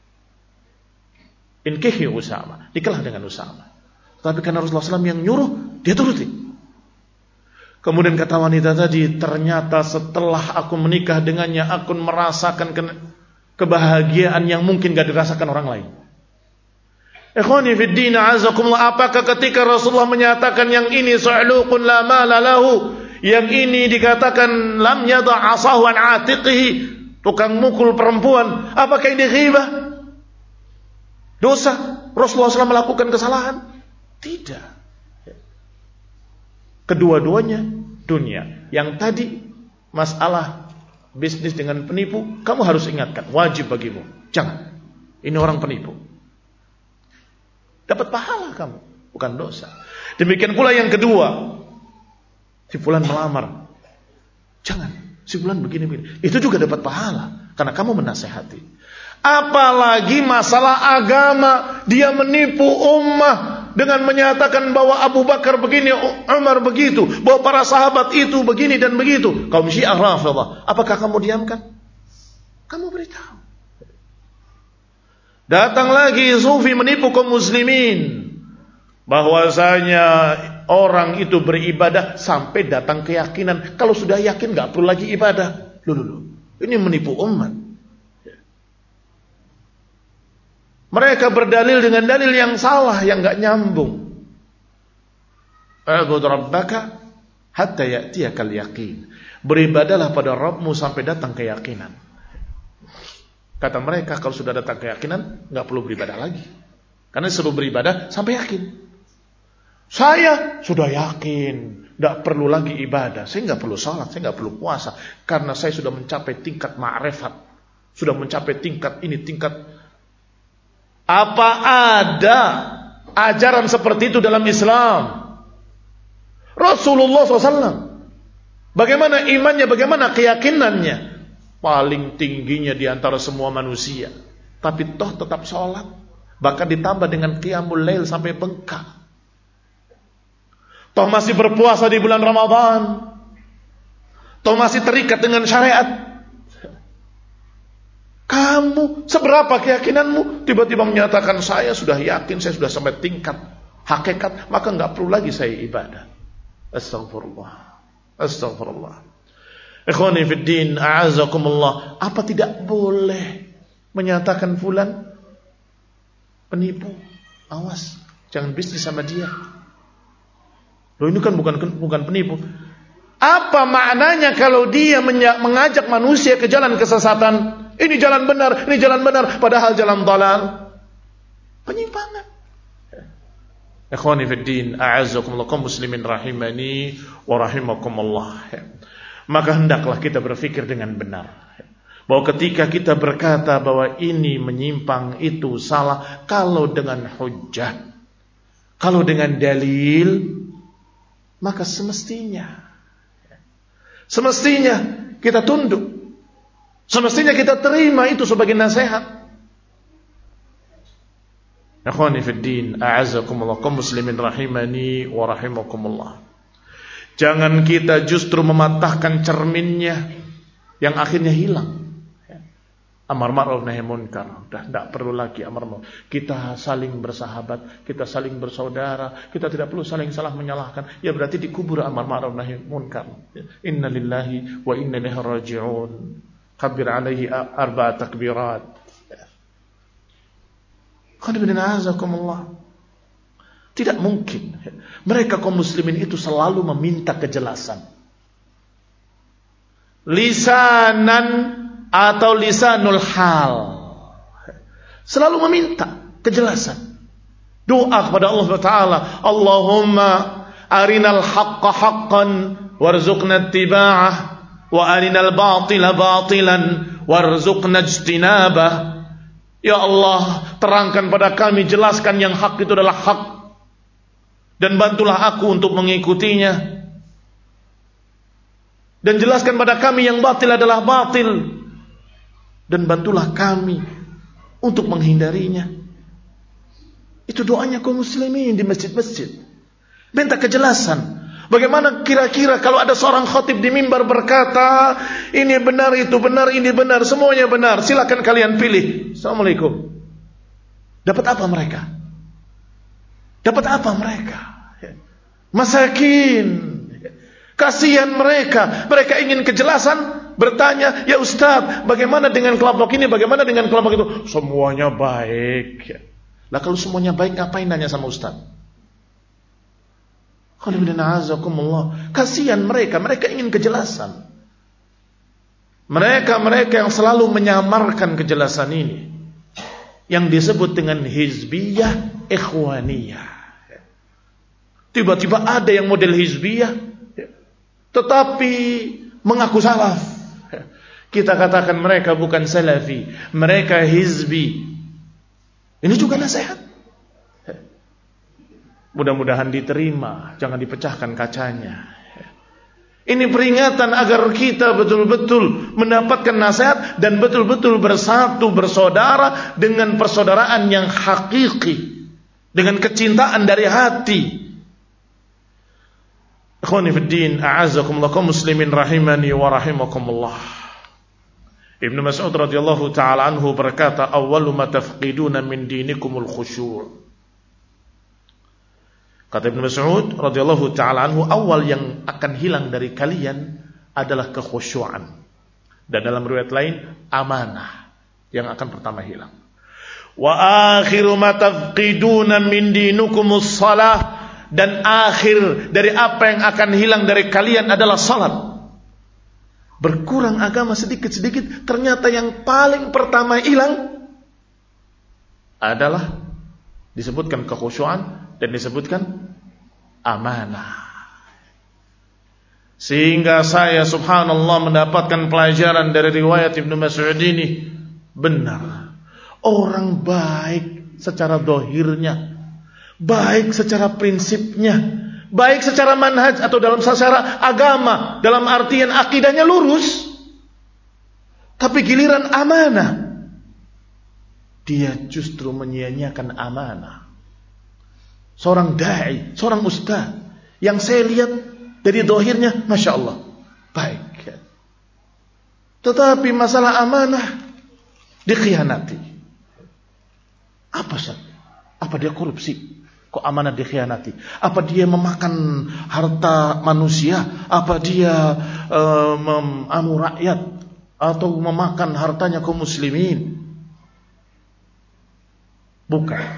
[SPEAKER 1] Inkihi Usama, nikahlah dengan Usama. Tapi karena Rasulullah sallallahu alaihi wasallam yang nyuruh, dia turuti. Kemudian kata wanita tadi, ternyata setelah aku menikah dengannya, aku merasakan ke- kebahagiaan yang mungkin gak dirasakan orang lain. Ikhwani fid din, azakumullah, apakah ketika Rasulullah menyatakan yang ini su'luqun la mala lahu, yang ini dikatakan lam yada' asahu an atiqihi, tukang mukul perempuan, apakah ini ghibah? Dosa? Rasulullah shallallahu alaihi wasallam melakukan kesalahan? Tidak. Kedua-duanya dunia. Yang tadi masalah bisnis dengan penipu, kamu harus ingatkan, wajib bagimu. Jangan. Ini orang penipu. Dapat pahala kamu, bukan dosa. Demikian pula yang kedua, si fulan melamar. Jangan. Si fulan begini-begini, itu juga dapat pahala karena kamu menasehati. Apalagi masalah agama, dia menipu ummah dengan menyatakan bahwa Abu Bakar begini, Umar begitu, bahwa para sahabat itu begini dan begitu. Kaum Syiah Rafidhah, apakah kamu diamkan? Kamu beritahu. Datang lagi sufi menipu kaum muslimin bahwasanya orang itu beribadah sampai datang keyakinan. Kalau sudah yakin gak perlu lagi ibadah. Loh, loh, loh. Ini menipu umat. Mereka berdalil dengan dalil yang salah, yang gak nyambung. A'bud rabbaka hatta ya'tiyakal yaqin. Beribadalah pada Rabbmu sampai datang keyakinan. Kata mereka, kalau sudah datang keyakinan gak perlu beribadah lagi. Karena disuruh beribadah sampai yakin. Saya sudah yakin, tidak perlu lagi ibadah. Saya nggak perlu sholat, saya nggak perlu puasa, karena saya sudah mencapai tingkat ma'rifat, sudah mencapai tingkat ini, tingkat. Apa ada ajaran seperti itu dalam Islam? Rasulullah shallallahu alaihi wasallam, bagaimana imannya, bagaimana keyakinannya? Paling tingginya di antara semua manusia, tapi toh tetap sholat, bahkan ditambah dengan qiyamul lail sampai bengkak. Toh masih berpuasa di bulan Ramadan. Toh masih terikat dengan syariat. Kamu seberapa keyakinanmu? Tiba-tiba menyatakan saya sudah yakin, saya sudah sampai tingkat hakikat, maka enggak perlu lagi saya ibadah. Astaghfirullah. Astaghfirullah. Ikhwani fid din, a'azakumullah. Apa tidak boleh menyatakan fulan penipu? Awas, jangan bisnis sama dia. Loh, ini kan bukan bukan penipu. Apa maknanya kalau dia mengajak manusia ke jalan kesesatan? Ini jalan benar, ini jalan benar, padahal jalan dalal. Penyimpangan. Ikhwani fid din, a'azzakumullah, kaum muslimin rahimani wa rahimakumullah. Maka hendaklah kita berpikir dengan benar, bahwa ketika kita berkata bahwa ini menyimpang, itu salah, kalau dengan hujjah, kalau dengan dalil, maka semestinya semestinya kita tunduk, semestinya kita terima itu sebagai nasihat. Ikhwani fid din, a'azzakumullah, kaum muslimin rahimani wa rahimakumullah. Jangan kita justru mematahkan cerminnya yang akhirnya hilang. Amar ma'ruf nahi munkar, udah tidak perlu lagi amar ma'ruf. Kita saling bersahabat, kita saling bersaudara, kita tidak perlu saling salah menyalahkan. Ya berarti dikubur amar ma'ruf nahi munkar. Inna lillahi wa inna ilaihi raji'un. Kabir alaihi arba'a takbirat. Tidak mungkin mereka kaum muslimin itu selalu meminta kejelasan, lisanan atau lisanul hal, selalu meminta kejelasan, doa kepada Allah subhanahu wa taala, Allahumma arinal haqqa haqqan warzuqna ittiba'ah wa arinal batila batilan warzuqna ijtinabah. Ya Allah, terangkan pada kami, jelaskan yang hak itu adalah hak, dan bantulah aku untuk mengikutinya. Dan jelaskan pada kami yang batil adalah batil, dan bantulah kami untuk menghindarinya. Itu doanya kaum muslimin di masjid-masjid. Minta kejelasan. Bagaimana kira-kira kalau ada seorang khatib di mimbar berkata, ini benar, itu benar, ini benar, semuanya benar, silakan kalian pilih. Assalamualaikum. Dapat apa mereka? Dapat apa mereka? Masakin. Kasihan mereka. Mereka ingin kejelasan, bertanya, ya Ustaz, bagaimana dengan kelompok ini, bagaimana dengan kelompok itu? Semuanya baik. Lah kalau semuanya baik, ngapain nanya sama Ustaz? Kasihan mereka, mereka ingin kejelasan. Mereka-mereka yang selalu menyamarkan kejelasan ini, yang disebut dengan hizbiyah ikhwaniyah. Tiba-tiba ada yang model hizbiyah, tetapi mengaku salaf. Kita katakan mereka bukan salafi, mereka hizbi. Ini juga nasihat. Mudah-mudahan diterima, jangan dipecahkan kacanya. Ini peringatan agar kita betul-betul mendapatkan nasihat dan betul-betul bersatu, bersaudara dengan persaudaraan yang hakiki, dengan kecintaan dari hati. Ikhwani fid din, a'azzakumullah, kaum muslimin rahimani wa rahimakumullah. Ibnu Mas'ud radhiyallahu taala anhu berkata, awwalu ma tafqiduna min dinikumul khusyu'. Kata Ibnu Mas'ud radhiyallahu taala anhu, awal yang akan hilang dari kalian adalah kekhusyuan. Dan dalam riwayat lain, amanah yang akan pertama hilang. Wa akhiru ma tafqiduna min dinukumus shalah, dan akhir dari apa yang akan hilang dari kalian adalah salat. Berkurang agama sedikit-sedikit, ternyata yang paling pertama hilang adalah disebutkan kekhusyuan dan disebutkan amanah. Sehingga saya subhanallah mendapatkan pelajaran dari riwayat Ibnu Mas'ud ini, benar, orang baik secara dohirnya, baik secara prinsipnya, baik secara manhaj atau dalam secara agama, dalam artian akidahnya lurus, tapi giliran amanah, dia justru menyia-nyiakan amanah. Seorang da'i, seorang ustaz yang saya lihat dari dohirnya, masya Allah, baik, tetapi masalah amanah dikhianati. Apa sih? Apa dia korupsi? Kok amanah dikhianati? Apa dia memakan harta manusia? Apa dia uh, memu rakyat atau memakan hartanya kaum muslimin? Bukan.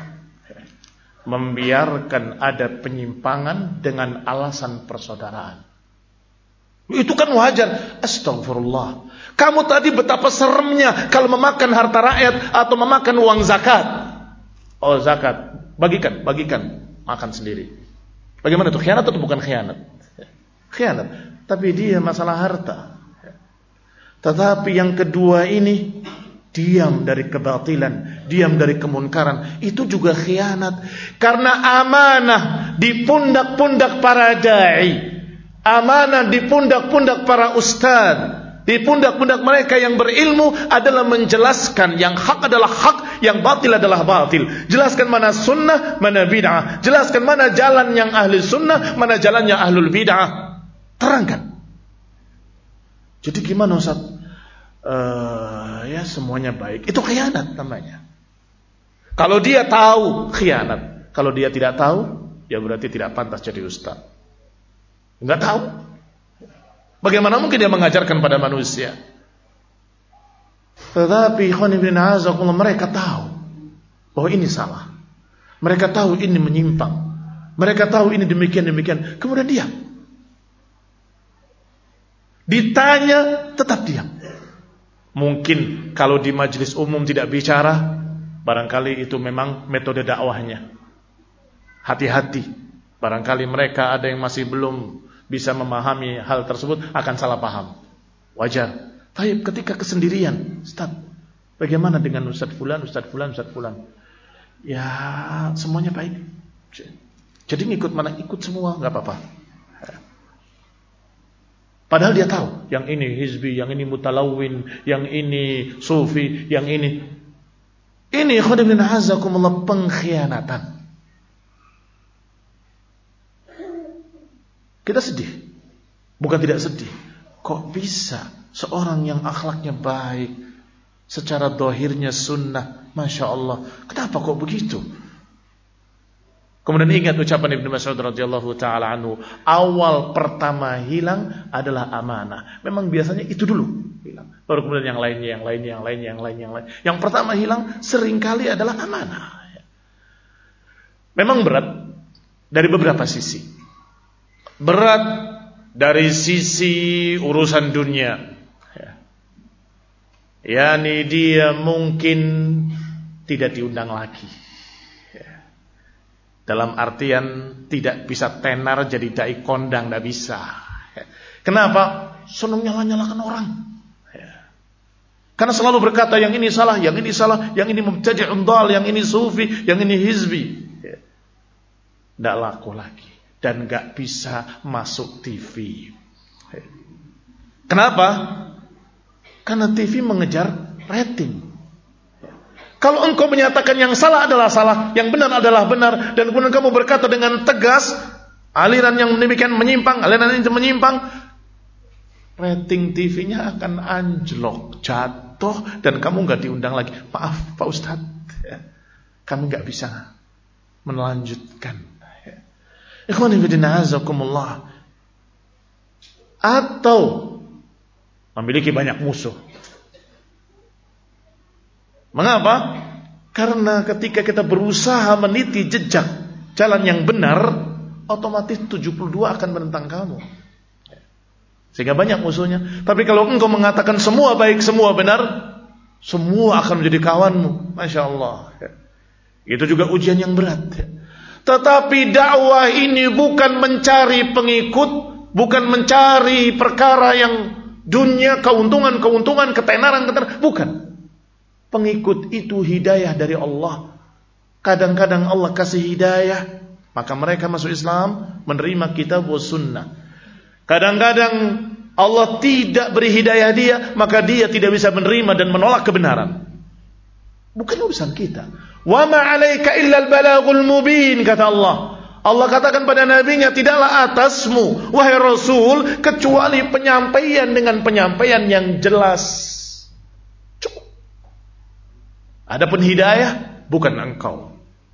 [SPEAKER 1] Membiarkan ada penyimpangan dengan alasan persaudaraan. Itu kan wajar. Astagfirullah. Kamu tadi betapa seremnya kalau memakan harta rakyat atau memakan uang zakat. Oh zakat, bagikan, bagikan, makan sendiri. Bagaimana itu? Khianat atau bukan khianat? Khianat. Tapi dia masalah harta. Tetapi yang kedua ini, diam dari kebatilan, diam dari kemunkaran, itu juga khianat. Karena amanah di pundak-pundak para dai, amanah di pundak-pundak para ustaz, di pundak-pundak mereka yang berilmu adalah menjelaskan yang hak adalah hak, yang batil adalah batil. Jelaskan mana sunnah, mana bid'ah. Jelaskan mana jalan yang ahli sunnah, mana jalannya ahlul bid'ah. Terangkan. Jadi gimana Ustaz? Uh, ya semuanya baik. Itu khianat namanya. Kalau dia tahu, khianat. Kalau dia tidak tahu, ya berarti tidak pantas jadi ustaz. Enggak tahu. Bagaimana mungkin dia mengajarkan pada manusia? Tetapi mereka tahu bahwa ini salah. Mereka tahu ini menyimpang. Mereka tahu ini demikian-demikian. Kemudian diam. Ditanya tetap diam. Mungkin kalau di majelis umum tidak bicara, barangkali itu memang metode dakwahnya. Hati-hati. Barangkali mereka ada yang masih belum bisa memahami hal tersebut, akan salah paham. Wajar. Tapi ketika kesendirian, Ustaz, bagaimana dengan Ustaz Fulan, Ustaz Fulan, Ustaz Fulan? Ya, semuanya baik. Jadi ngikut mana? Ikut semua, enggak apa-apa. Padahal dia tahu, yang ini hizbi, yang ini mutalawin, yang ini sufi, yang ini. Ini khadimin azakumullah pengkhianatan. Kita sedih. Bukan tidak sedih. Kok bisa seorang yang akhlaknya baik, secara dohirnya sunnah, Masya Allah, kenapa kok begitu? Kemudian ingat ucapan Ibnu Mas'ud radhiyallahu taala anhu, awal pertama hilang adalah amanah. Memang biasanya itu dulu hilang. Baru kemudian yang lainnya, yang lainnya, yang lainnya, yang lainnya, yang lain. Yang pertama hilang seringkali adalah amanah. Memang berat dari beberapa sisi. Berat dari sisi urusan dunia. Yani dia mungkin tidak diundang lagi. Dalam artian tidak bisa tenar jadi dai kondang, tidak bisa. Kenapa? Senang nyala-nyalakan orang. Karena selalu berkata yang ini salah, yang ini salah, yang ini mubtadi'un dhal, yang ini sufi, yang ini hizbi. Tidak laku lagi dan nggak bisa masuk T V. Kenapa? Karena T V mengejar rating. Kalau engkau menyatakan yang salah adalah salah, yang benar adalah benar, dan kemudian kamu berkata dengan tegas, aliran yang demikian menyimpang, aliran itu menyimpang, rating T V-nya akan anjlok, jatuh, dan kamu nggak diundang lagi. Maaf Pak Ustadz, ya, kami nggak bisa melanjutkan. Ikhwani fillah azakumullah. Atau memiliki banyak musuh. Mengapa? Karena ketika kita berusaha meniti jejak jalan yang benar, otomatis tujuh puluh dua akan menentang kamu. Sehingga banyak musuhnya. Tapi kalau engkau mengatakan semua baik, semua benar, semua akan menjadi kawanmu. Masya Allah. Itu juga ujian yang berat. Tetapi dakwah ini bukan mencari pengikut, bukan mencari perkara yang dunia, keuntungan-keuntungan, ketenaran-ketenaran. Bukan. Pengikut itu hidayah dari Allah. Kadang-kadang Allah kasih hidayah, maka mereka masuk Islam, menerima kitab wa sunnah. Kadang-kadang Allah tidak beri hidayah dia, maka dia tidak bisa menerima dan menolak kebenaran. Bukan urusan kita. Wa ma 'alaika illa al-balaghul mubin, kata Allah. Allah katakan pada nabinya, tidaklah atasmu wahai Rasul kecuali penyampaian dengan penyampaian yang jelas. Adapun hidayah bukan engkau.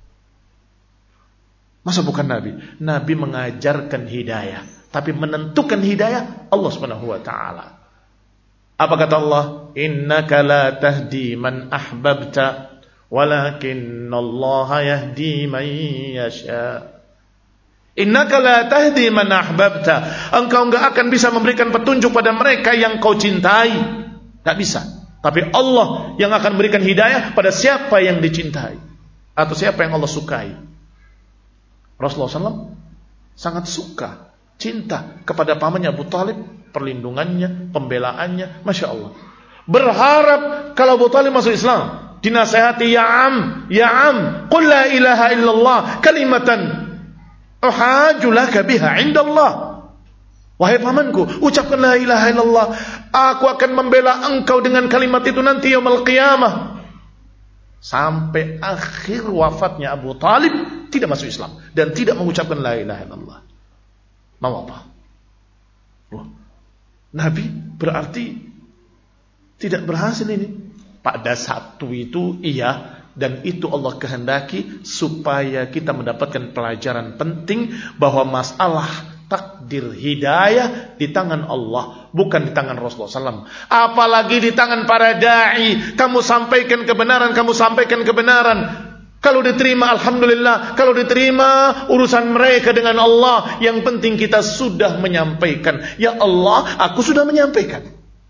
[SPEAKER 1] Masa bukan Nabi? Nabi mengajarkan hidayah, tapi menentukan hidayah Allah Subhanahu wa taala. Apa kata Allah? Innaka la tahdi man ahbabta, walakinnallaha yahdi man yasha. Innaka la tahdi man ahbabta. Engkau enggak akan bisa memberikan petunjuk pada mereka yang kau cintai. Enggak bisa. Tapi Allah yang akan memberikan hidayah pada siapa yang dicintai atau siapa yang Allah sukai. Rasulullah shallallahu alaihi wasallam sangat suka, cinta kepada pamannya Abu Talib, perlindungannya, pembelaannya, Masya Allah. Berharap kalau Abu Talib masuk Islam, dinasihati, ya am, ya am, qul la ilaha illallah kalimatan uhaju laka biha indallah. Wahai pamanku, ucapkan la ilaha illallah, aku akan membela engkau dengan kalimat itu nanti yaumul qiyamah. Sampai akhir wafatnya Abu Talib tidak masuk Islam dan tidak mengucapkan la ilaha illallah. Mau apa? Loh, Nabi berarti tidak berhasil ini. Pada satu itu iya, dan itu Allah kehendaki supaya kita mendapatkan pelajaran penting bahwa masalah takdir hidayah di tangan Allah, bukan di tangan Rasulullah shallallahu alaihi wasallam. Apalagi di tangan para da'i. Kamu sampaikan kebenaran, kamu sampaikan kebenaran. Kalau diterima alhamdulillah, kalau diterima urusan mereka dengan Allah. Yang penting kita sudah menyampaikan. Ya Allah, aku sudah menyampaikan.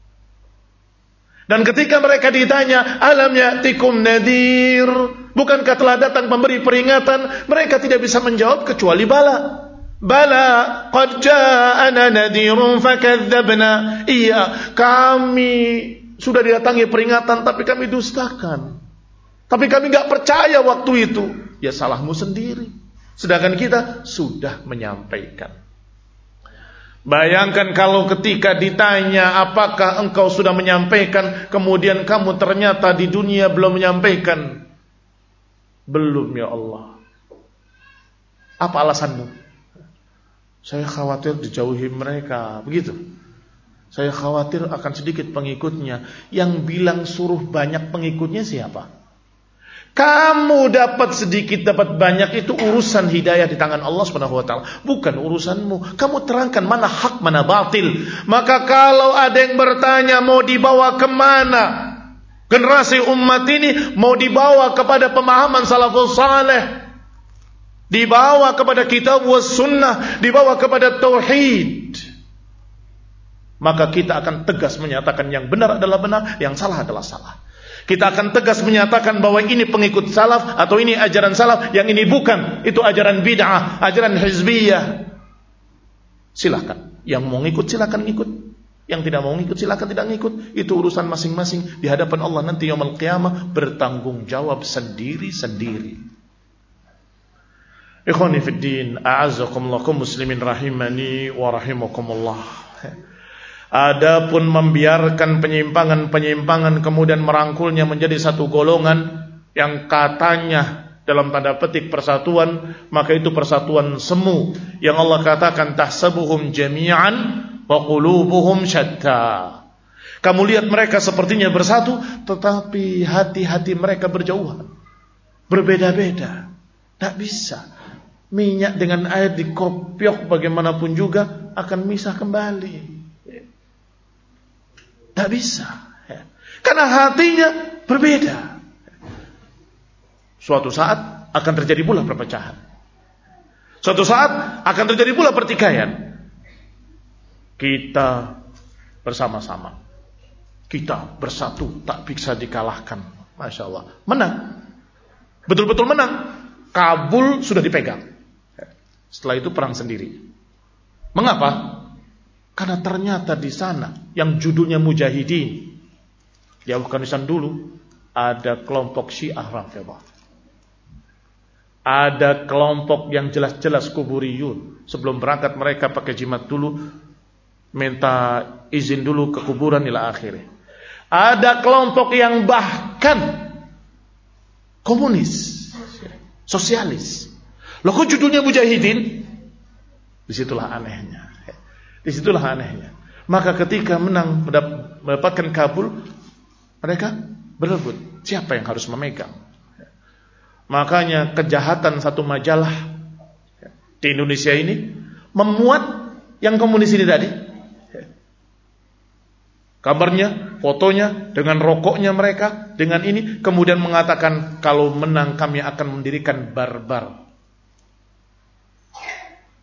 [SPEAKER 1] Dan ketika mereka ditanya, alam ya'tikum nadir, bukankah telah datang pemberi peringatan? Mereka tidak bisa menjawab kecuali bala. Bala, qad ja'ana nadirun fakadzabna. Iya, kami sudah didatangi peringatan tapi kami dustakan. Tapi kami enggak percaya waktu itu. Ya salahmu sendiri. Sedangkan kita sudah menyampaikan. Bayangkan kalau ketika ditanya apakah engkau sudah menyampaikan, kemudian kamu ternyata di dunia belum menyampaikan. Belum ya Allah. Apa alasanmu? Saya khawatir dijauhi mereka. Begitu. Saya khawatir akan sedikit pengikutnya. Yang bilang suruh banyak pengikutnya siapa? Kamu dapat sedikit, dapat banyak, itu urusan hidayah di tangan Allah subhanahu wa taala, bukan urusanmu. Kamu terangkan mana hak, mana batil. Maka kalau ada yang bertanya mau dibawa kemana generasi umat ini, mau dibawa kepada pemahaman salafus saleh, dibawa kepada kitab was sunnah, dibawa kepada tauhid, maka kita akan tegas menyatakan yang benar adalah benar, yang salah adalah salah. Kita akan tegas menyatakan bahwa ini pengikut salaf atau ini ajaran salaf, yang ini bukan, itu ajaran bid'ah, ajaran hizbiyah. Silakan, yang mau ngikut silakan ngikut, yang tidak mau ngikut silakan tidak ngikut. Itu urusan masing-masing di hadapan Allah nanti yaumul qiyamah, bertanggung jawab sendiri-sendiri. Ikhwani fid din, a'azzakumullah, kaum muslimin rahimani wa rahimakumullah. Adapun membiarkan penyimpangan-penyimpangan kemudian merangkulnya menjadi satu golongan yang katanya dalam tanda petik persatuan, maka itu persatuan semu yang Allah katakan tahsabuhum jami'an wa qulubuhum syatta. Kamu lihat mereka sepertinya bersatu, tetapi hati-hati mereka berjauhan, berbeda-beda. Tak bisa. Minyak dengan air dikopiok bagaimanapun juga akan misah kembali. Tak bisa, ya. Karena hatinya berbeda. Suatu saat akan terjadi pula perpecahan. Suatu saat akan terjadi pula pertikaian. Kita bersama-sama, kita bersatu, tak bisa dikalahkan. Masya Allah, menang, betul-betul menang. Kabul sudah dipegang. Setelah itu perang sendiri. Mengapa? Karena ternyata di sana yang judulnya Mujahidin, di Afghanistan dulu ada kelompok Syiah Rafidhah, ada kelompok yang jelas-jelas kuburiyun. Sebelum berangkat mereka pakai jimat dulu, minta izin dulu ke kuburan ila akhirnya. Ada kelompok yang bahkan komunis, sosialis. Loh kok judulnya Mujahidin? Disitulah anehnya. Disitulah anehnya. Maka ketika menang, mendapatkan Kabul, mereka berebut siapa yang harus memegang. Makanya kejahatan satu majalah di Indonesia ini memuat yang komunis ini tadi. Kabarnya, fotonya, dengan rokoknya mereka, dengan ini, kemudian mengatakan kalau menang kami akan mendirikan barbar.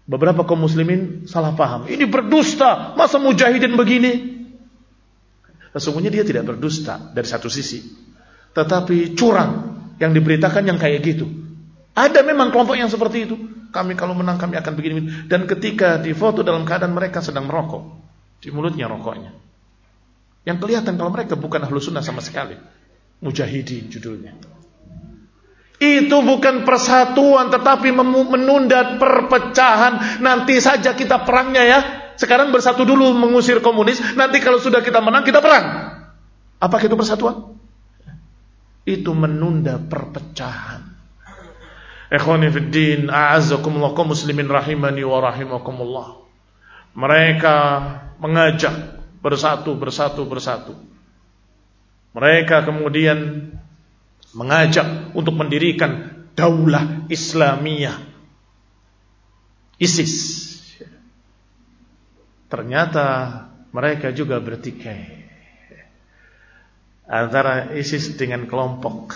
[SPEAKER 1] beberapa kaum muslimin salah paham. Ini berdusta, masa mujahidin begini? Sesungguhnya dia tidak berdusta dari satu sisi, tetapi curang yang diberitakan yang kayak gitu. Ada memang kelompok yang seperti itu. Kami kalau menang kami akan begini. Dan ketika difoto dalam keadaan mereka sedang merokok, di mulutnya rokoknya. Yang kelihatan kalau mereka bukan ahlu sunnah sama sekali. Mujahidin judulnya. Itu bukan persatuan, tetapi menunda perpecahan. Nanti saja kita perangnya ya. Sekarang bersatu dulu mengusir komunis. Nanti kalau sudah kita menang kita perang. Apakah itu persatuan? Itu menunda perpecahan. Ikhwani fid din, a'azzakumullah, kaum muslimin rahimani wa rahimakumullah. Mereka mengajak bersatu, bersatu, bersatu. Mereka kemudian mengajak untuk mendirikan daulah Islamiyah, ISIS. Ternyata mereka juga bertikai antara ISIS dengan kelompok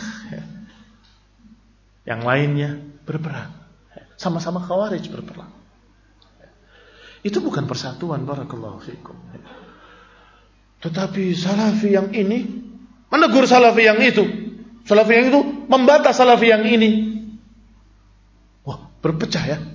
[SPEAKER 1] yang lainnya berperang. Sama-sama Khawarij berperang. Itu bukan persatuan, barakallahu fikum. Tetapi Salafi yang ini menegur Salafi yang itu. Salafi yang itu membantah Salafi yang ini. Wah, berpecah ya.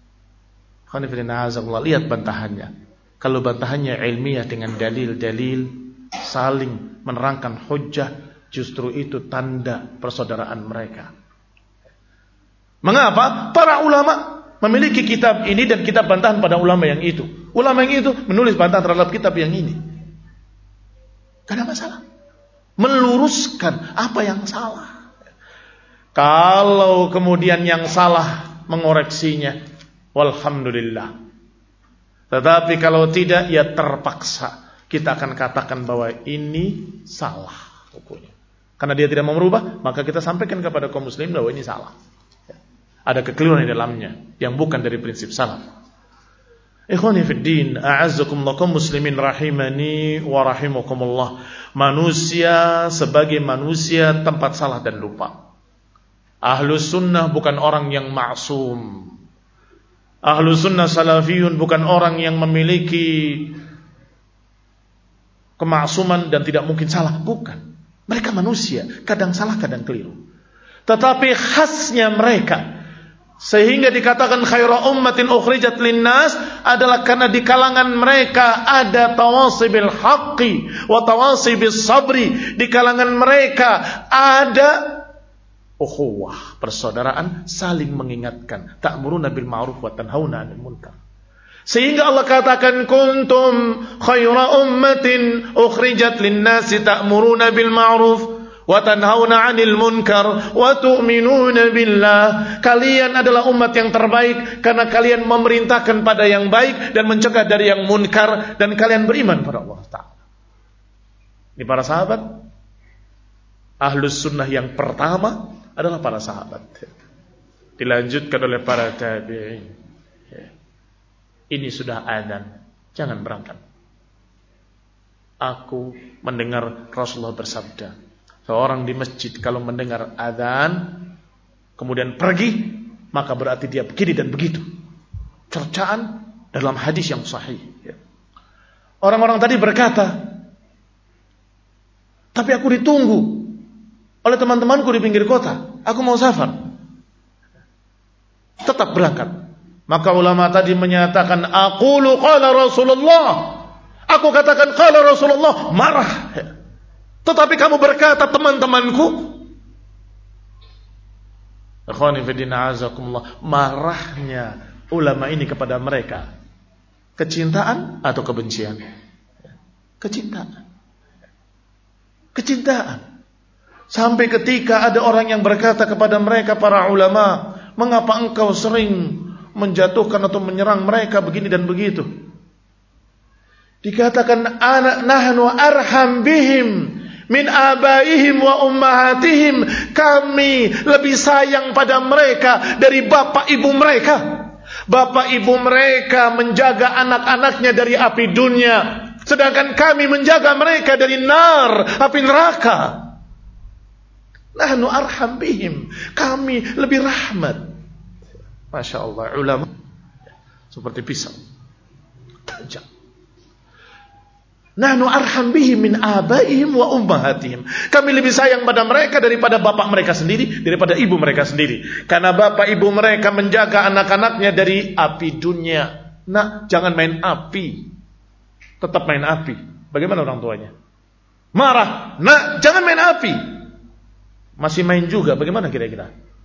[SPEAKER 1] Lihat bantahannya. Kalau bantahannya ilmiah dengan dalil-dalil, saling menerangkan hujjah, justru itu tanda persaudaraan mereka. Mengapa? Para ulama memiliki kitab ini dan kitab bantahan pada ulama yang itu. Ulama yang itu menulis bantahan terhadap kitab yang ini. Gak ada masalah. Meluruskan apa yang salah. Kalau kemudian yang salah mengoreksinya, walhamdulillah. Tetapi kalau tidak, ya terpaksa kita akan katakan bahwa ini salah hukumnya. Karena dia tidak mau merubah, maka kita sampaikan kepada kaum muslimin bahwa ini salah. Ada kekeliruan di dalamnya yang bukan dari prinsip salaf. Ikhwani fid din, a'azzakumullah, kaum muslimin rahimani wa rahimakumullah. Manusia sebagai manusia tempat salah dan lupa. Ahlus sunnah bukan orang yang ma'sum. Ahlus sunnah salafiyun bukan orang yang memiliki kemaksuman dan tidak mungkin salah. Bukan. Mereka manusia, kadang salah, kadang keliru. Tetapi khasnya mereka, sehingga dikatakan khairu ummatin ukhrijat linnas, adalah karena di kalangan mereka ada tawasibil haqqi wa tawasibis sabri. Di kalangan mereka ada ukhuwah, persaudaraan, saling mengingatkan. Ta'muruna bil ma'ruf wa tanhauna 'anil munkar. Sehingga Allah katakan kuntum khairu ummatin ukhrijat linnasi ta'muruna bil ma'ruf wa tanhauna 'anil munkar wa tu'minuna billah. Kalian adalah umat yang terbaik karena kalian memerintahkan pada yang baik dan mencegah dari yang munkar, dan kalian beriman pada Allah Ta'ala. Ini para sahabat. Ahlus sunnah yang pertama adalah para sahabat. Dilanjutkan oleh para tabi'in. Ini sudah adzan, jangan berangkat. Aku mendengar Rasulullah bersabda, seorang di masjid kalau mendengar adzan kemudian pergi, maka berarti dia begini dan begitu. Cercaan dalam hadis yang sahih. Orang-orang tadi berkata, tapi aku ditunggu oleh teman-temanku di pinggir kota, aku mau safar. Tetap berangkat. Maka ulama tadi menyatakan, aqulu qala Rasulullah, aku katakan qala Rasulullah, marah. Tetapi kamu berkata teman-temanku. Akhwani fillah azakumullah, marahnya ulama ini kepada mereka, kecintaan atau kebencian? Kecintaan. Kecintaan. Sampai ketika ada orang yang berkata kepada mereka, para ulama, mengapa engkau sering menjatuhkan atau menyerang mereka begini dan begitu? Dikatakan, anak nahnu arham bihim min abaihim wa ummahatihim. Kami lebih sayang pada mereka dari bapak ibu mereka. Bapak ibu mereka menjaga anak-anaknya dari api dunia, sedangkan kami menjaga mereka dari nar, api neraka. Nahnu arham bihim, kami lebih rahmat. Masya Allah, ulama seperti pisau. Tajam. Nahnu arham bihim min abaihim wa ummahatihim. Kami lebih sayang pada mereka daripada bapak mereka sendiri, daripada ibu mereka sendiri. Karena bapak ibu mereka menjaga anak-anaknya dari api dunia. Nak, jangan main api. Tetap main api. Bagaimana orang tuanya? Marah. Nak, jangan main api. Masih main juga. Bagaimana kira-kira?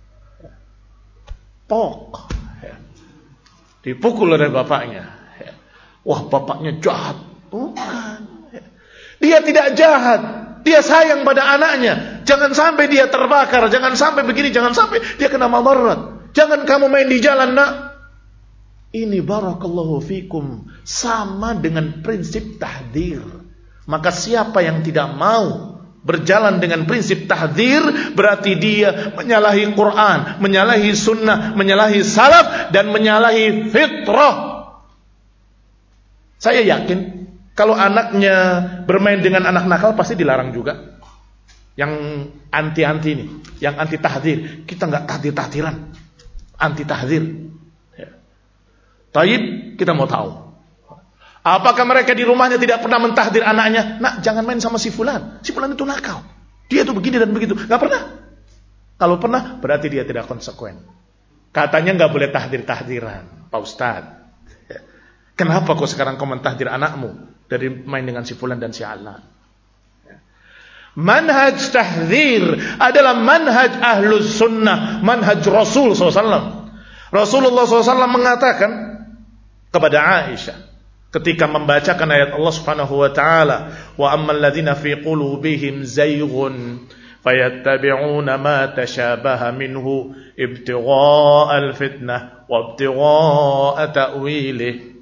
[SPEAKER 1] Pok. Dipukul oleh bapaknya. Wah, bapaknya jahat. Bukan. Dia tidak jahat. Dia sayang pada anaknya. Jangan sampai dia terbakar. Jangan sampai begini. Jangan sampai dia kena madarat. Jangan kamu main di jalan, nak. Ini barakallahu fikum. Sama dengan prinsip tahdzir. Maka siapa yang tidak mau berjalan dengan prinsip tahdzir, berarti dia menyalahi Quran, menyalahi sunnah, menyalahi salaf, dan menyalahi fitrah. Saya yakin kalau anaknya bermain dengan anak nakal pasti dilarang juga. Yang anti-anti ini, yang anti tahdzir, kita enggak tahdzir-tahdziran, anti tahdzir. Ya. Taib, kita mau tahu. Apakah mereka di rumahnya tidak pernah mentahdzir anaknya? Nak, jangan main sama si fulan. Si fulan itu nakal. Dia itu begini dan begitu. Enggak pernah. Kalau pernah, berarti dia tidak konsekuen. Katanya enggak boleh tahdzir-tahdziran, Pak Ustadz. Ya. Kenapa kok sekarang kau mentahdzir anakmu dari main dengan si fulan dan si alan? Manhaj tahdzir adalah manhaj ahlus sunnah, manhaj Rasul sallallahu alaihi wasallam. Rasulullah sallallahu alaihi wasallam mengatakan kepada Aisyah ketika membacakan ayat Allah Subhanahu wa taala, wa ammal ladzina fi qulubihim zayghun fayattabi'una ma tashabaha minhu ibtigha'al fitnah wa ibtigha'a ta'wilih.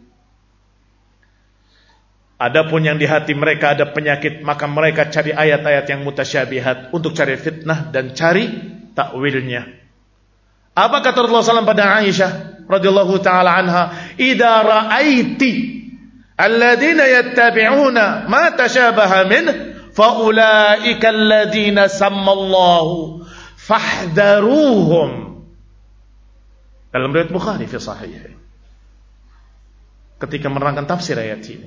[SPEAKER 1] Adapun yang di hati mereka ada penyakit, maka mereka cari ayat-ayat yang mutasyabihat untuk cari fitnah dan cari takwilnya. Apa kata Rasulullah sallallahu alaihi wasallam pada Aisyah radhiyallahu taala anha? Idza ra'aiti alladziina yattabi'una ma tashabaha min fa ulaika alladziina sammallahu fahdharuhum. Dalam riwayat Bukhari fi sahih. Ketika menerangkan tafsir ayat ini,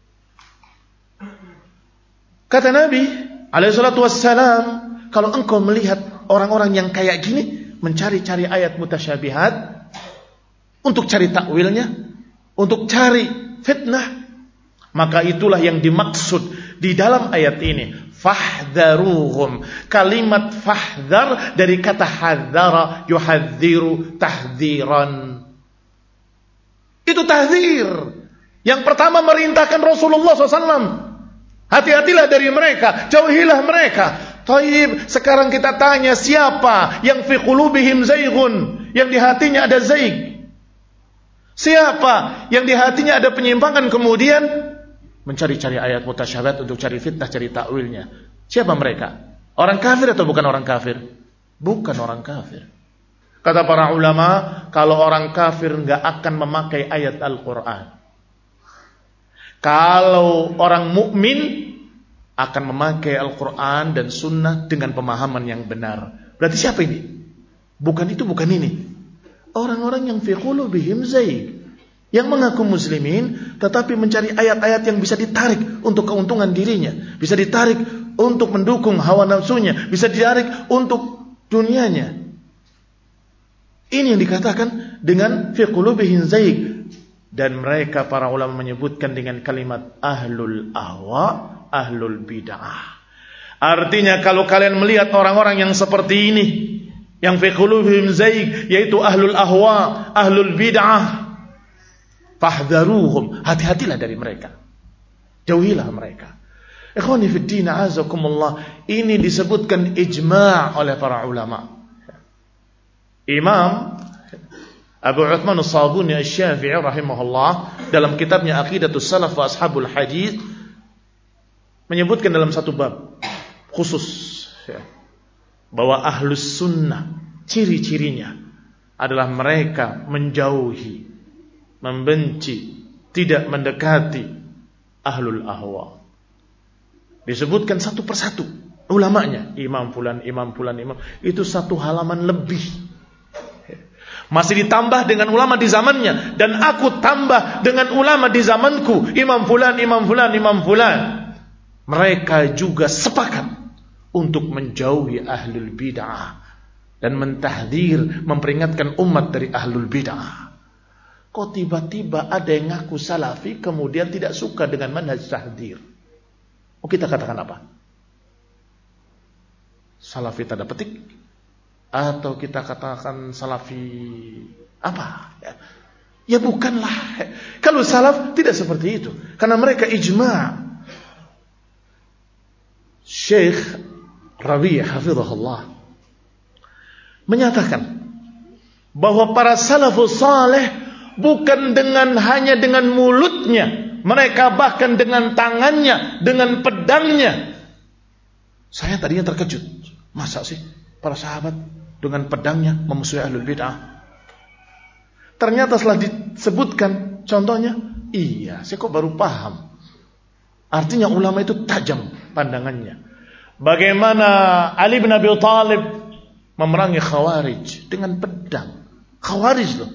[SPEAKER 1] kata Nabi alaihi salatu wassalam, kalau engkau melihat orang-orang yang kayak gini, mencari-cari ayat mutasyabihat untuk cari takwilnya, untuk cari fitnah, maka itulah yang dimaksud di dalam ayat ini. Fahdharuhum. Kalimat fahdhar dari kata hadzara yuhadziru tahdziran. Itu tahdzir. Yang pertama merintahkan Rasulullah sallallahu alaihi wasallam, hati-hatilah dari mereka, jauhilah mereka. Taib, sekarang kita tanya, siapa yang fi qulubihim zayghun, yang di hatinya ada zaig? Siapa yang di hatinya ada penyimpangan kemudian mencari-cari ayat mutasyabihat untuk cari fitnah, cari takwilnya? Siapa mereka? Orang kafir atau bukan orang kafir? Bukan orang kafir. Kata para ulama, kalau orang kafir enggak akan memakai ayat Al-Qur'an. Kalau orang mukmin akan memakai Al-Quran dan Sunnah dengan pemahaman yang benar. Berarti siapa ini? Bukan itu, bukan ini. Orang-orang yang fi qulubihim zaig, yang mengaku muslimin tetapi mencari ayat-ayat yang bisa ditarik untuk keuntungan dirinya, bisa ditarik untuk mendukung hawa nafsunya, bisa ditarik untuk dunianya. Ini yang dikatakan dengan fi qulubihim zaig. Dan mereka para ulama menyebutkan dengan kalimat ahlul ahwa, ahlul bid'ah. Artinya kalau kalian melihat orang-orang yang seperti ini, yang fi qulubihim zaig, yaitu ahlul ahwa, ahlul bid'ah, fahdharuhum, hati-hatilah dari mereka, jauhilah mereka. Ikhwani fid din, a'azakumullah. Ini disebutkan ijma' oleh para ulama. Imam Abu Uthman As-Sabuni Asy-Syafi'i rahimahullah dalam kitabnya Aqidatus Salaf wa Ashabul Hadits menyebutkan dalam satu bab khusus ya, bahwa ahlus sunnah ciri-cirinya adalah mereka menjauhi, membenci, tidak mendekati ahlul ahwa. Disebutkan satu persatu ulamanya, imam fulan, imam fulan, imam, itu satu halaman lebih. Masih ditambah dengan ulama di zamannya, dan aku tambah dengan ulama di zamanku, Imam Fulan, Imam Fulan, Imam Fulan. Mereka juga sepakat untuk menjauhi ahlul bid'ah dan mentahdzir, memperingatkan umat dari ahlul bid'ah. Kok tiba-tiba ada yang ngaku salafi kemudian tidak suka dengan manhaj tahdzir? Oh, kita katakan apa? Salafi tanda petik, atau kita katakan salafi apa? Ya, ya bukanlah. Kalau salaf tidak seperti itu, karena mereka ijma'. Syekh Rabi' hafizahullah menyatakan bahwa para salafus saleh bukan dengan hanya dengan mulutnya, mereka bahkan dengan tangannya, dengan pedangnya. Saya tadinya terkejut, masa sih para sahabat dengan pedangnya memusuhi ahlul bid'ah? Ternyata setelah disebutkan contohnya, iya, saya kok baru paham. Artinya ulama itu tajam pandangannya. Bagaimana Ali bin Abi Thalib memerangi Khawarij dengan pedang. Khawarij loh.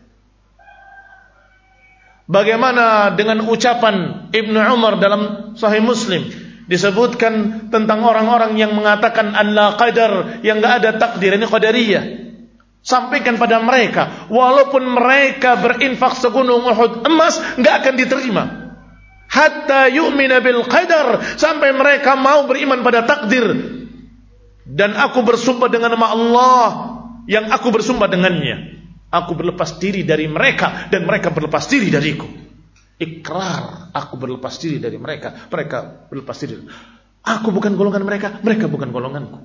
[SPEAKER 1] Bagaimana dengan ucapan Ibnu Umar dalam Sahih Muslim, disebutkan tentang orang-orang yang mengatakan Allah qadar, yang enggak ada takdir, ini qadariyah. Sampaikan pada mereka, walaupun mereka berinfak segunung Uhud emas, enggak akan diterima. Hatta yu'mina bil qadar, sampai mereka mau beriman pada takdir. Dan aku bersumpah dengan nama Allah yang aku bersumpah dengannya, aku berlepas diri dari mereka dan mereka berlepas diri dariku. Ikrar, aku berlepas diri dari mereka, mereka berlepas diri. Aku bukan golongan mereka, mereka bukan golonganku.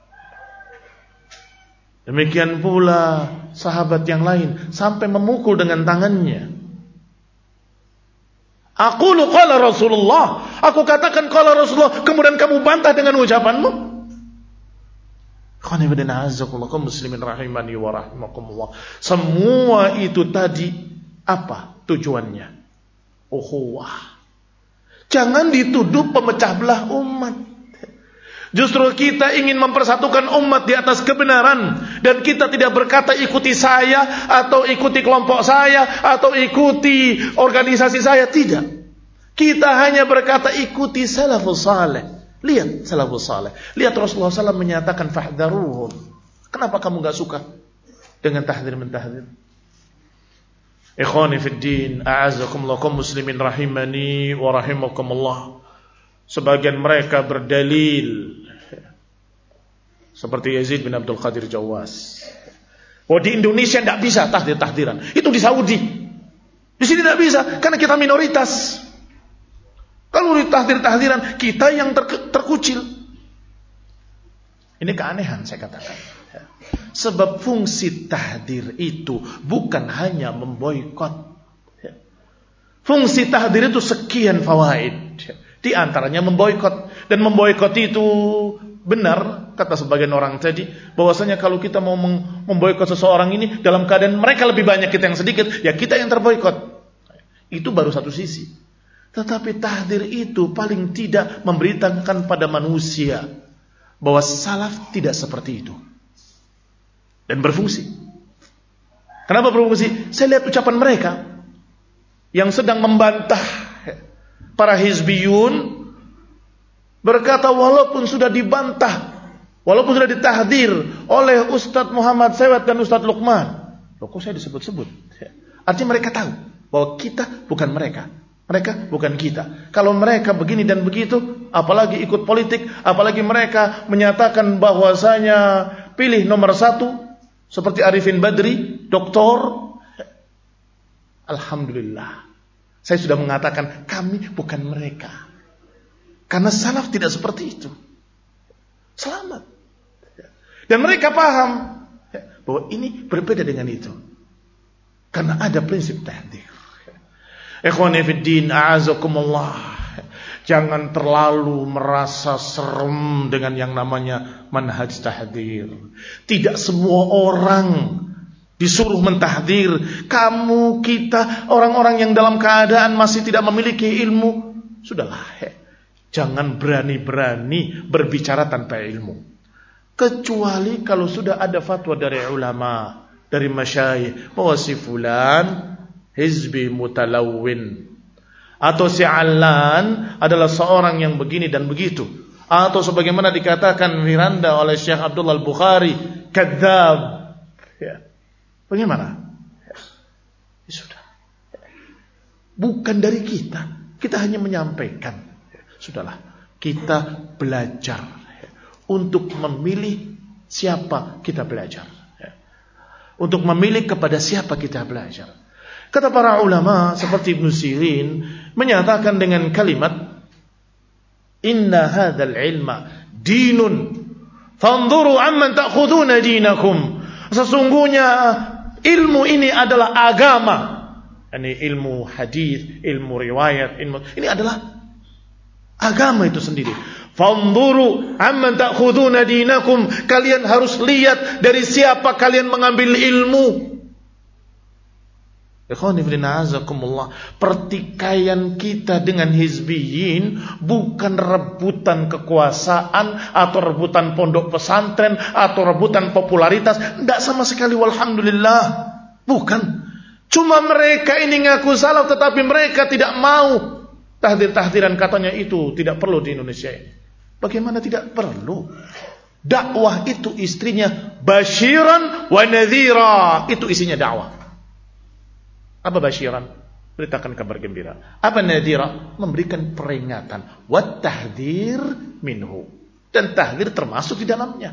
[SPEAKER 1] Demikian pula sahabat yang lain sampai memukul dengan tangannya. Aku lu qala Rasulullah, aku katakan qala Rasulullah, kemudian kamu bantah dengan ucapanmu. Kaum muslimin rahimani wa rahimakumullah. Semua itu tadi apa tujuannya? Ukhuwah. Jangan dituduh pemecah belah umat. Justru kita ingin mempersatukan umat di atas kebenaran, dan kita tidak berkata ikuti saya atau ikuti kelompok saya atau ikuti organisasi saya, tidak. Kita hanya berkata ikuti salafus saleh. Lihat salafus saleh. Lihat Rasulullah shallallahu alaihi wasallam menyatakan fahdharuhum. Kenapa kamu enggak suka dengan tahdzir mentahdzir? Ikhwani fid din, a'azzakumullah, kaum muslimin rahimani wa rahimakumullah. Sebagian mereka berdalil seperti Yazid bin Abdul Qadir Jawas. Oh, di Indonesia tidak bisa tahdzir-tahdziran. Itu di Saudi. Di sini tidak bisa karena kita minoritas. Kalau ditahdzir-tahdziran, kita yang ter- terkucil. Ini keanehan saya katakan. Sebab fungsi tahdzir itu bukan hanya memboikot. Fungsi tahdzir itu sekian fawaid. Di antaranya memboikot. Dan memboikot itu benar, kata sebagian orang tadi, bahwasanya kalau kita mau memboikot seseorang ini dalam keadaan mereka lebih banyak, kita yang sedikit, ya kita yang terboikot. Itu baru satu sisi. Tetapi tahdzir itu paling tidak memberitakan pada manusia bahwa salaf tidak seperti itu. Dan berfungsi. Kenapa berfungsi? Saya lihat ucapan mereka yang sedang membantah para hizbiyun, berkata walaupun sudah dibantah, walaupun sudah ditahdzir oleh Ustadz Muhammad Sewet dan Ustadz Luqman, loh kok saya disebut-sebut? Artinya mereka tahu bahwa kita bukan mereka. Mereka bukan kita. Kalau mereka begini dan begitu, apalagi ikut politik, apalagi mereka menyatakan bahwasanya pilih nomor satu, seperti Arifin Badri, doktor. Alhamdulillah, saya sudah mengatakan kami bukan mereka. Karena salaf tidak seperti itu. Selamat. Dan mereka paham bahwa ini berbeda dengan itu. Karena ada prinsip tahdzir. Ikhwani fid din, a'azakumullah. Jangan terlalu merasa serem dengan yang namanya manhaj tahdzir. Tidak semua orang disuruh mentahdzir. Kamu, kita, orang-orang yang dalam keadaan masih tidak memiliki ilmu, sudahlah. Jangan berani-berani berbicara tanpa ilmu. Kecuali kalau sudah ada fatwa dari ulama. dari masyayikh bahwa si fulan hizbi mutalawwin, atau si Allan adalah seorang yang begini dan begitu, atau sebagaimana dikatakan Miranda oleh Syekh Abdullah Al-Bukhari, kadzab. Ya. Bagaimana? Ya. Ya sudah. Bukan dari kita. Kita hanya menyampaikan. Ya. Sudahlah. Kita belajar ya. Untuk memilih siapa kita belajar. Ya. Untuk memilih kepada siapa kita belajar. Kata para ulama seperti Ibnu Sirin menyatakan dengan kalimat, inna hadzal ilma dinun fanzuru amman ta'khuduna dinakum. Sesungguhnya ilmu ini adalah agama. Ini ilmu hadis, ilmu riwayat, ilmu ini adalah agama itu sendiri. Fanzuru amman ta'khuduna dinakum. Kalian harus lihat dari siapa kalian mengambil ilmu. Pertikaian kita dengan hizbiyin bukan rebutan kekuasaan atau rebutan pondok pesantren atau rebutan popularitas. Tidak sama sekali, walhamdulillah. Bukan. Cuma mereka ini ngaku salaf tetapi mereka tidak mau. Tahdir-tahdiran katanya itu tidak perlu di Indonesia ini. Bagaimana tidak perlu? Dakwah itu istrinya basyiran wa nadhira. Itu isinya dakwah. Apa basyiran? Beritakan kabar gembira. Apa nadhira? Memberikan peringatan. Wat tahdzir minhu. Dan tahdzir termasuk di dalamnya.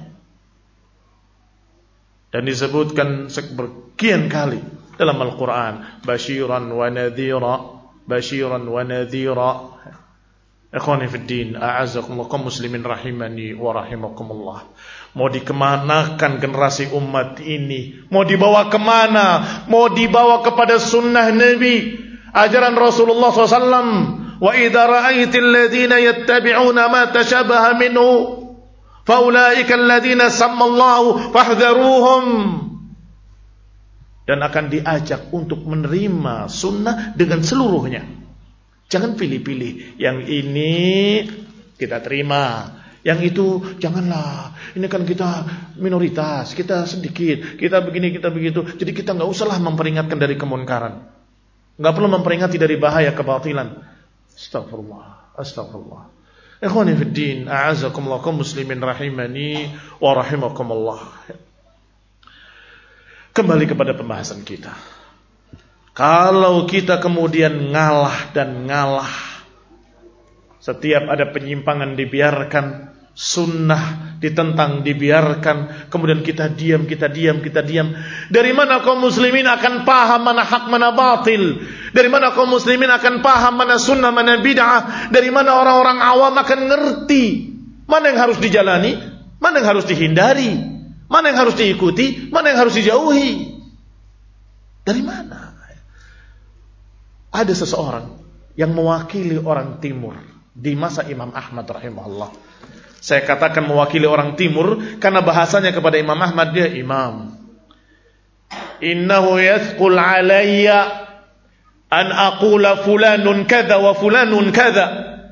[SPEAKER 1] Dan disebutkan sekian kali dalam Al-Quran, basyiran wa nadhira, basyiran wa nadhira. Ikhwani fid din, a'azzakumullah, kaum muslimin rahimani wa rahimakumullah. Mau dikemanakan generasi umat ini? Mau dibawa kemana? Mau dibawa kepada sunnah Nabi, ajaran Rasulullah shallallahu alaihi wasallam. Wa idza ra'aitil ladzina yattabi'una ma tashabaha minhu faulaika alladzina sammallahu fahdharuhum. Dan akan diajak untuk menerima sunnah dengan seluruhnya. Jangan pilih-pilih. Yang ini kita terima, yang itu janganlah. Ini kan kita minoritas, kita sedikit, kita begini, kita begitu. Jadi kita nggak usahlah memperingatkan dari kemunkaran. Nggak perlu memperingati dari bahaya kebatilan. Astagfirullah, astagfirullah. Ikhwani fid din, a'azzakumullah, kaum muslimin rahimani wa rahimakumullah. Kembali kepada pembahasan kita. Kalau kita kemudian ngalah dan ngalah, setiap ada penyimpangan dibiarkan, sunnah ditentang dibiarkan, kemudian kita diam, kita diam, kita diam. Dari mana kaum muslimin akan paham mana hak, mana batil? Dari mana kaum muslimin akan paham mana sunnah, mana bid'ah? Dari mana orang-orang awam akan ngerti mana yang harus dijalani, mana yang harus dihindari, mana yang harus diikuti, mana yang harus dijauhi? Dari mana? Ada seseorang yang mewakili orang timur di masa Imam Ahmad rahimahullah. Saya katakan mewakili orang timur karena bahasanya kepada Imam Ahmad, dia imam. Innahu yathqul alayya an aqula fulanun kadza wa fulanun kadza.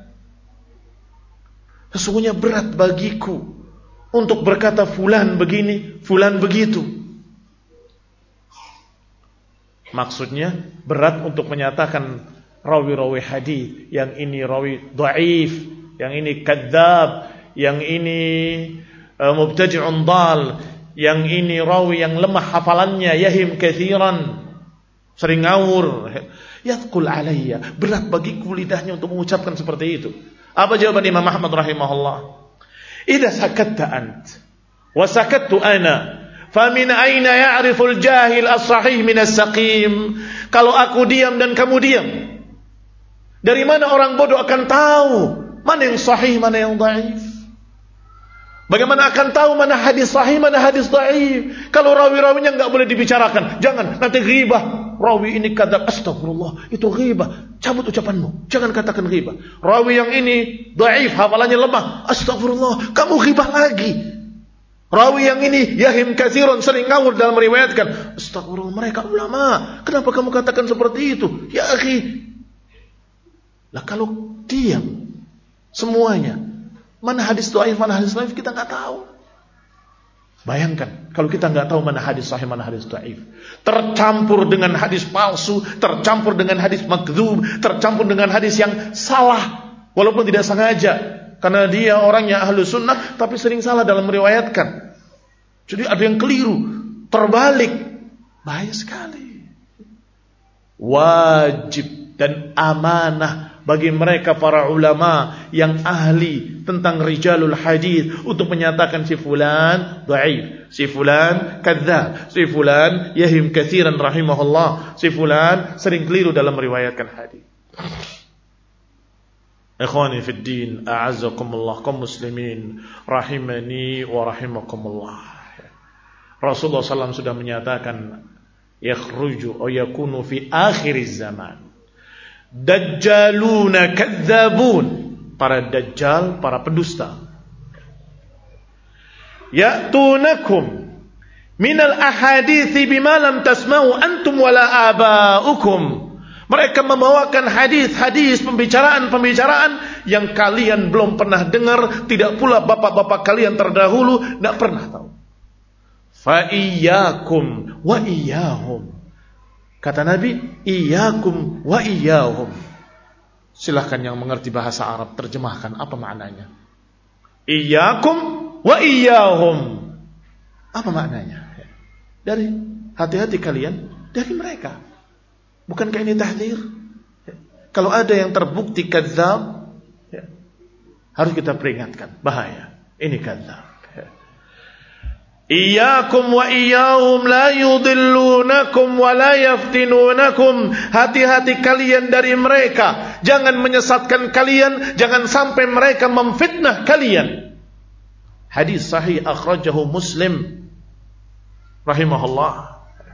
[SPEAKER 1] Sesungguhnya berat bagiku untuk berkata fulan begini, fulan begitu. Maksudnya berat untuk menyatakan rawi-rawi hadis, yang ini rawi dhaif, yang ini kadzab, yang ini uh, mubtadi'un dal, yang ini rawi yang lemah hafalannya, yahim katsiran, sering ngawur. Yathqul alayya, berat bagiku lidahnya untuk mengucapkan seperti itu. Apa jawaban Imam Ahmad rahimahullah? Idza sakatta ant wa sakattu ana, famin aina ya'riful jahil as-sahih min as-saqim. Kalau aku diam dan kamu diam, dari mana orang bodoh akan tahu mana yang sahih, mana yang dhaif? Bagaimana akan tahu mana hadis sahih, mana hadis dhaif? Kalau rawi-rawinya enggak boleh dibicarakan. Jangan, nanti ghibah. Rawi ini kadzab, astagfirullah, itu ghibah. Cabut ucapanmu, jangan katakan ghibah. Rawi yang ini dhaif, hafalannya lemah, astagfirullah, kamu ghibah lagi. Rawi yang ini yahim katsiran, sering ngawur dalam meriwayatkan, astagfirullah, mereka ulama. Kenapa kamu katakan seperti itu? Ya akhi. Lah kalau diam semuanya, mana hadis dhaif, mana hadis dhaif, kita enggak tahu. Bayangkan kalau kita nggak tahu mana hadis sahih, mana hadis dhaif, tercampur dengan hadis palsu, tercampur dengan hadis makdzub, tercampur dengan hadis yang salah, walaupun tidak sengaja, karena dia orangnya ahlu sunnah, tapi sering salah dalam meriwayatkan. Jadi ada yang keliru, terbalik, bahaya sekali. Wajib dan amanah bagi mereka para ulama yang ahli tentang rijalul hadis untuk menyatakan si fulan dhaif, si fulan kadzdzab, si fulan yahim katsiran rahimahullah, si fulan sering keliru dalam meriwayatkan hadis. Ikhwani fid din, a'azzakumullah, kaum muslimin rahimani wa rahimakumullah. Rasulullah sallallahu alaihi wasallam sudah menyatakan yakhruju aw yakunu fi akhiriz zaman dajjaluna kadzabun, para dajjal, para pendusta. Ya'tunakum minal ahadithi bima lam tasma'u antum wala aba'ukum. Mereka membawakan hadis-hadis, pembicaraan-pembicaraan yang kalian belum pernah dengar, tidak pula bapak-bapak kalian terdahulu tidak pernah tahu. Fa iyyakum wa iyyahum. Kata Nabi, iyyakum wa iyyahum. Silahkan yang mengerti bahasa Arab terjemahkan apa maknanya. Iyyakum wa iyyahum. Apa maknanya? Dari hati-hati kalian dari mereka. Bukankah ini tahdzir? Kalau ada yang terbukti kadzdzab, harus kita peringatkan, bahaya. Ini kadzdzab. Iyyakum wa iyyahum la yudillunakum wa la yaftinunakum. Hati-hati kalian dari mereka, jangan menyesatkan kalian, jangan sampai mereka memfitnah kalian. Hadis sahih akhrajahu Muslim rahimahullah.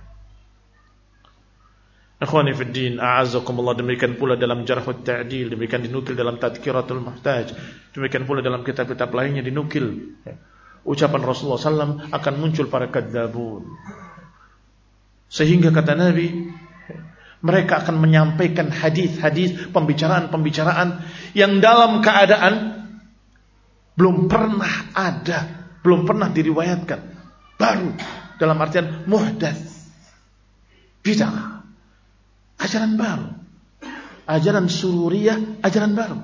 [SPEAKER 1] Ikhwani fid din, a'azzakumullah. Demikian pula dalam Jarh wa Ta'dil, demikian dinukil dalam Tadhkiratul Muhtaj, demikian pula dalam kitab-kitab lainnya dinukil ucapan Rasulullah sallallahu alaihi wasallam akan muncul para kadzabun. Sehingga kata Nabi, mereka akan menyampaikan hadis-hadis, pembicaraan-pembicaraan yang dalam keadaan belum pernah ada, belum pernah diriwayatkan, baru, dalam artian muhdats, bid'ah, ajaran baru, ajaran sururiyah, ajaran baru,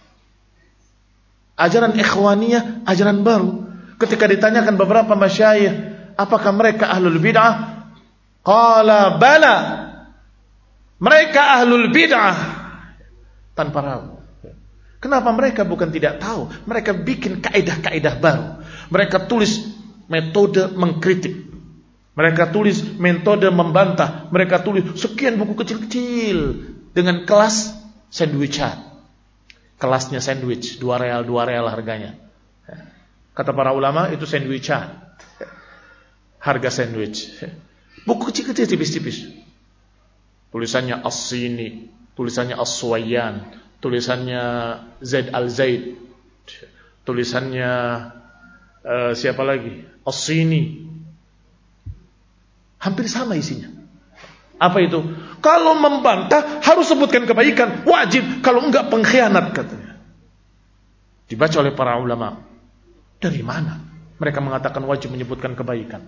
[SPEAKER 1] ajaran ikhwaniyah, ajaran baru. Ketika ditanyakan beberapa masyayikh, apakah mereka ahlul bid'ah? Qala bala. Mereka ahlul bid'ah. Tanpa ragu. Kenapa mereka bukan tidak tahu? Mereka bikin kaidah-kaidah baru. Mereka tulis metode mengkritik. Mereka tulis metode membantah. Mereka tulis sekian buku kecil-kecil dengan kelas sandwichan. Kelasnya sandwich, dua real, dua real harganya. Kata para ulama itu sandwichan, harga sandwich. Buku kecil-kecil tipis-tipis. Tulisannya As-Sini, tulisannya As-Suwayyan, tulisannya Zaid Al-Zaid, tulisannya uh, siapa lagi? As-Sini. Hampir sama isinya. Apa itu? Kalau membantah harus sebutkan kebaikan, wajib. Kalau enggak pengkhianat katanya. Dibaca oleh para ulama. Dari mana mereka mengatakan wajib menyebutkan kebaikan?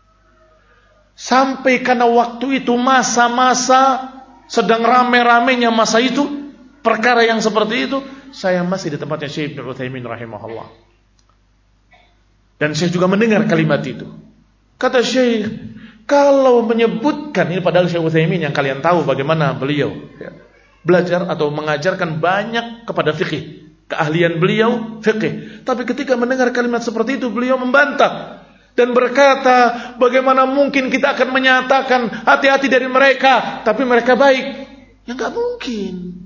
[SPEAKER 1] Sampai karena waktu itu masa-masa sedang rame-ramenya masa itu, perkara yang seperti itu, saya masih di tempatnya Syekh Ibnu Utsaimin rahimahullah. Dan saya juga mendengar kalimat itu. Kata Syekh, kalau menyebutkan, ini padahal Syekh Utsaimin yang kalian tahu bagaimana beliau ya, belajar atau mengajarkan banyak kepada fikih. Keahlian beliau fikih. Tapi ketika mendengar kalimat seperti itu, beliau membantah dan berkata, bagaimana mungkin kita akan menyatakan hati-hati dari mereka, tapi mereka baik? Ya enggak mungkin.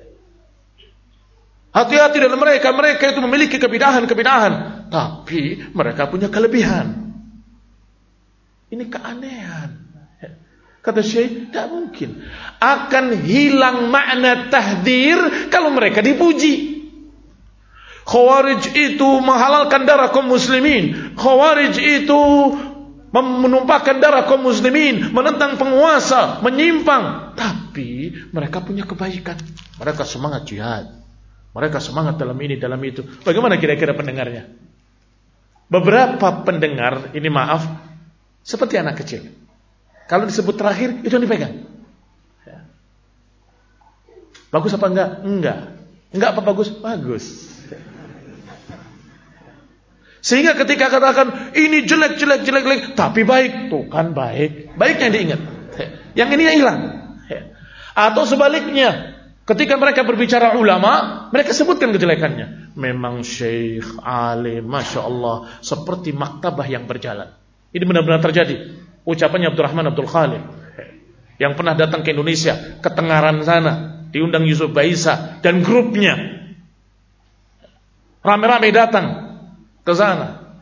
[SPEAKER 1] Hati-hati dari mereka, mereka itu memiliki kebidahan-kebidahan, tapi mereka punya kelebihan. Ini keanehan. Kata Syekh, tidak mungkin. Akan hilang makna tahdzir kalau mereka dipuji. Khawarij itu menghalalkan darah kaum muslimin. Khawarij itu menumpahkan darah kaum muslimin, menentang penguasa, menyimpang. Tapi mereka punya kebaikan. Mereka semangat jihad. Mereka semangat dalam ini, dalam itu. Bagaimana kira-kira pendengarnya? beberapa pendengar, ini maaf, seperti anak kecil. Kalau disebut terakhir, itu yang dipegang. Ya. Bagus apa enggak? Enggak. Enggak apa bagus? Bagus. Sehingga ketika katakan ini jelek, jelek, jelek, jelek, tapi baik, tuh kan baik, baiknya diingat. Yang ini yang hilang. Atau sebaliknya, ketika mereka berbicara ulama, mereka sebutkan kejelekannya. Memang syekh, alim, masya Allah, seperti maktabah yang berjalan. Ini benar-benar terjadi. Ucapannya Abdurrahman Abdul Khalid, yang pernah datang ke Indonesia, ke Tengaran sana, diundang Yusuf Baisa dan grupnya, rame-rame datang ke sana.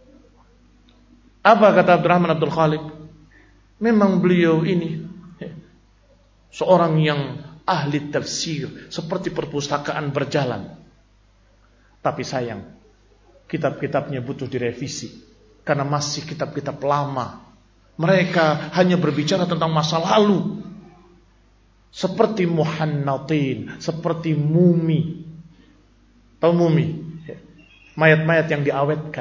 [SPEAKER 1] Apa kata Abdurrahman Abdul Khalid? Memang beliau ini seorang yang ahli tafsir, seperti perpustakaan berjalan. Tapi sayang, kitab-kitabnya butuh direvisi, karena masih kitab-kitab lama. Mereka hanya berbicara tentang masa lalu, seperti muhannatin, seperti mumi. Tahu mumi? Mayat-mayat yang diawetkan.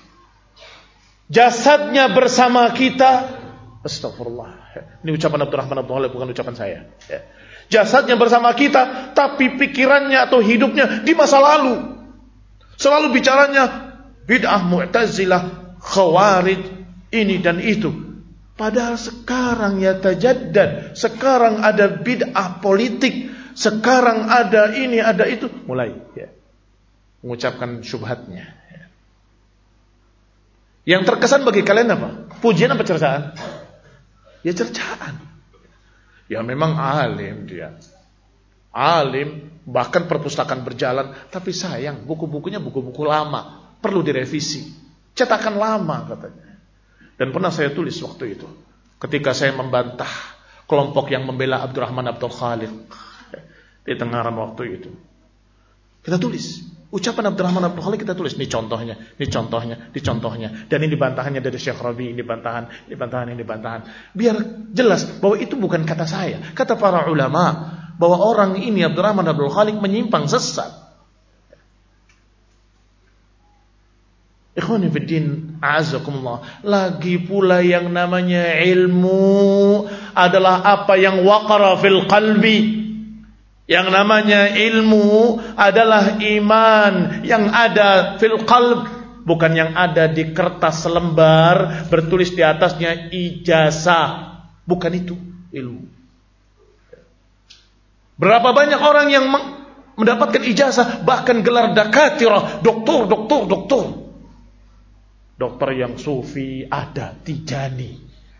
[SPEAKER 1] Jasadnya bersama kita. Astagfirullah. Ini ucapan Abdurrahman Abdul Khalid, bukan ucapan saya. Jasadnya bersama kita, tapi pikirannya atau hidupnya di masa lalu. Selalu bicaranya bid'ah, Mu'tazilah, Khawarij, ini dan itu. Padahal sekarang ya tajaddad, sekarang ada bid'ah politik, sekarang ada ini, ada itu, mulai ya, mengucapkan syubhatnya. Ya. Yang terkesan bagi kalian apa? Pujian apa cercaan? Ya cercaan. Ya memang alim dia, alim, bahkan perpustakaan berjalan, tapi sayang buku-bukunya buku-buku lama, perlu direvisi, cetakan lama katanya. Dan pernah saya tulis waktu itu, ketika saya membantah kelompok yang membela Abdurrahman Abdul Khalid di Tengaran waktu itu. Kita tulis ucapan Abdurrahman Abdul Khalid, kita tulis, ini contohnya, ini contohnya, ini contohnya, dan ini bantahannya dari Syekh Rabi, ini bantahan, ini bantahan, ini bantahan. Biar jelas bahwa itu bukan kata saya, kata para ulama, bahwa orang ini Abdurrahman Abdul Khalid menyimpang sesat. Ikhwani fiddin, a'azakumullah. Lagi pula yang namanya ilmu adalah apa yang waqara fil qalbi. Yang namanya ilmu adalah iman yang ada fil qalb, bukan yang ada di kertas selembar bertulis di atasnya ijazah. Bukan itu ilmu. Berapa banyak orang yang mendapatkan ijazah, bahkan gelar dakatirah, doktor, doktor, doktor. Dokter yang sufi ada, Tijani.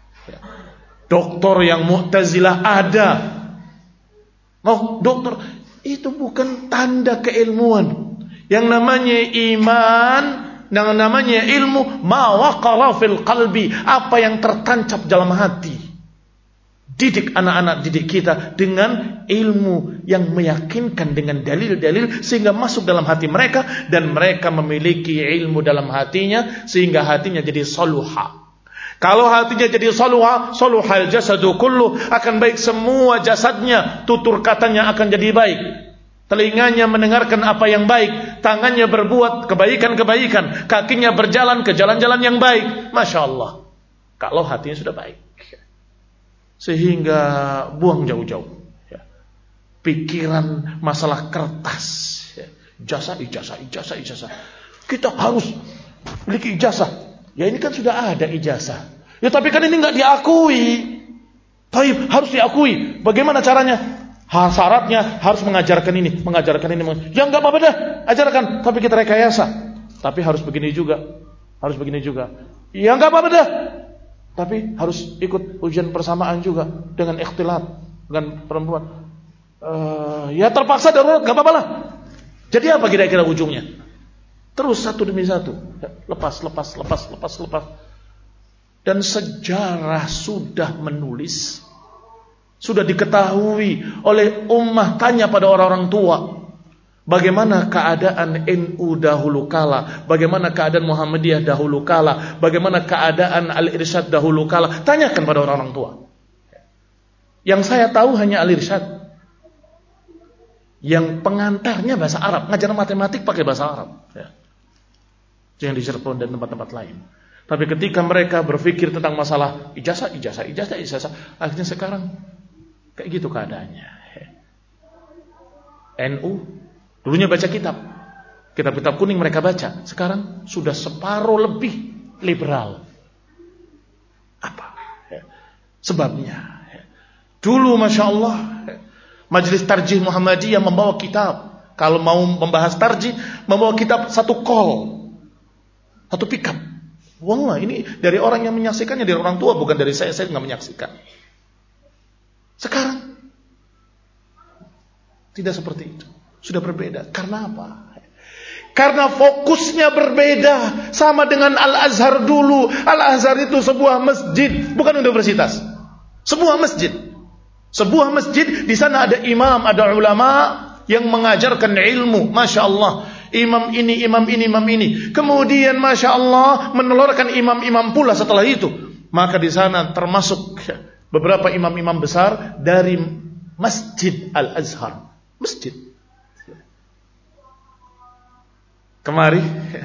[SPEAKER 1] Dokter yang Mu'tazilah ada. Oh, dokter, itu bukan tanda keilmuan. Yang namanya iman, yang namanya ilmu, ma waqara fil qalbi, apa yang tertancap dalam hati. Didik anak-anak didik kita dengan ilmu yang meyakinkan dengan dalil-dalil sehingga masuk dalam hati mereka, dan mereka memiliki ilmu dalam hatinya sehingga hatinya jadi saluha. Kalau hatinya jadi saluha, saluhal jasadu kullu, akan baik semua jasadnya, tutur katanya akan jadi baik. Telinganya mendengarkan apa yang baik, tangannya berbuat kebaikan-kebaikan, kakinya berjalan ke jalan-jalan yang baik. Masya Allah, kalau hatinya sudah baik. Sehingga buang jauh-jauh ya, pikiran masalah kertas ya. Ijazah, ijazah, ijazah, ijazah. Kita harus memiliki ijazah. Ya ini kan sudah ada ijazah. Ya tapi kan ini nggak diakui. Taib, harus diakui. Bagaimana caranya? Ha, syaratnya harus mengajarkan ini, mengajarkan ini. Ya nggak apa-apa dah, ajarkan. Tapi kita rekayasa. Tapi harus begini juga, harus begini juga. Ya nggak apa-apa dah. Tapi harus ikut ujian persamaan juga dengan ikhtilat dengan perempuan. Uh, ya terpaksa darurat, gak apa-apa lah. Jadi apa kira-kira ujungnya? Terus satu demi satu, lepas, lepas, lepas, lepas, lepas. Dan sejarah sudah menulis, sudah diketahui oleh ummah, tanya pada orang-orang tua. Bagaimana keadaan N U dahulu kala? Bagaimana keadaan Muhammadiyah dahulu kala? Bagaimana keadaan Al-Irsyad dahulu kala? Tanyakan pada orang-orang tua. Yang saya tahu hanya Al-Irsyad. Yang pengantarnya bahasa Arab, ngajar matematik pakai bahasa Arab. yang di Cirebon dan tempat-tempat lain. Tapi ketika mereka berpikir tentang masalah ijazah, ijazah, ijazah, ijazah, akhirnya sekarang kayak gitu keadaannya. N U dulunya baca kitab, kitab-kitab kuning mereka baca, sekarang sudah separuh lebih liberal. Apa sebabnya? Dulu Masya Allah Majelis Tarjih Muhammadiyah membawa kitab, kalau mau membahas tarjih membawa kitab satu kol, satu pickup. Wallah, ini dari orang yang menyaksikannya, dari orang tua, bukan dari saya. Saya nggak menyaksikan. Sekarang tidak seperti itu, sudah berbeda. Karena apa? Karena fokusnya berbeda. Sama dengan Al-Azhar dulu. Al-Azhar itu sebuah masjid, bukan universitas. Sebuah masjid. Sebuah masjid, di sana ada imam, ada ulama yang mengajarkan ilmu. Masya Allah. Imam ini, imam ini, imam ini. Kemudian Masya Allah menelurkan imam-imam pula setelah itu. Maka di sana termasuk beberapa imam-imam besar dari Masjid Al-Azhar. Masjid. Kemari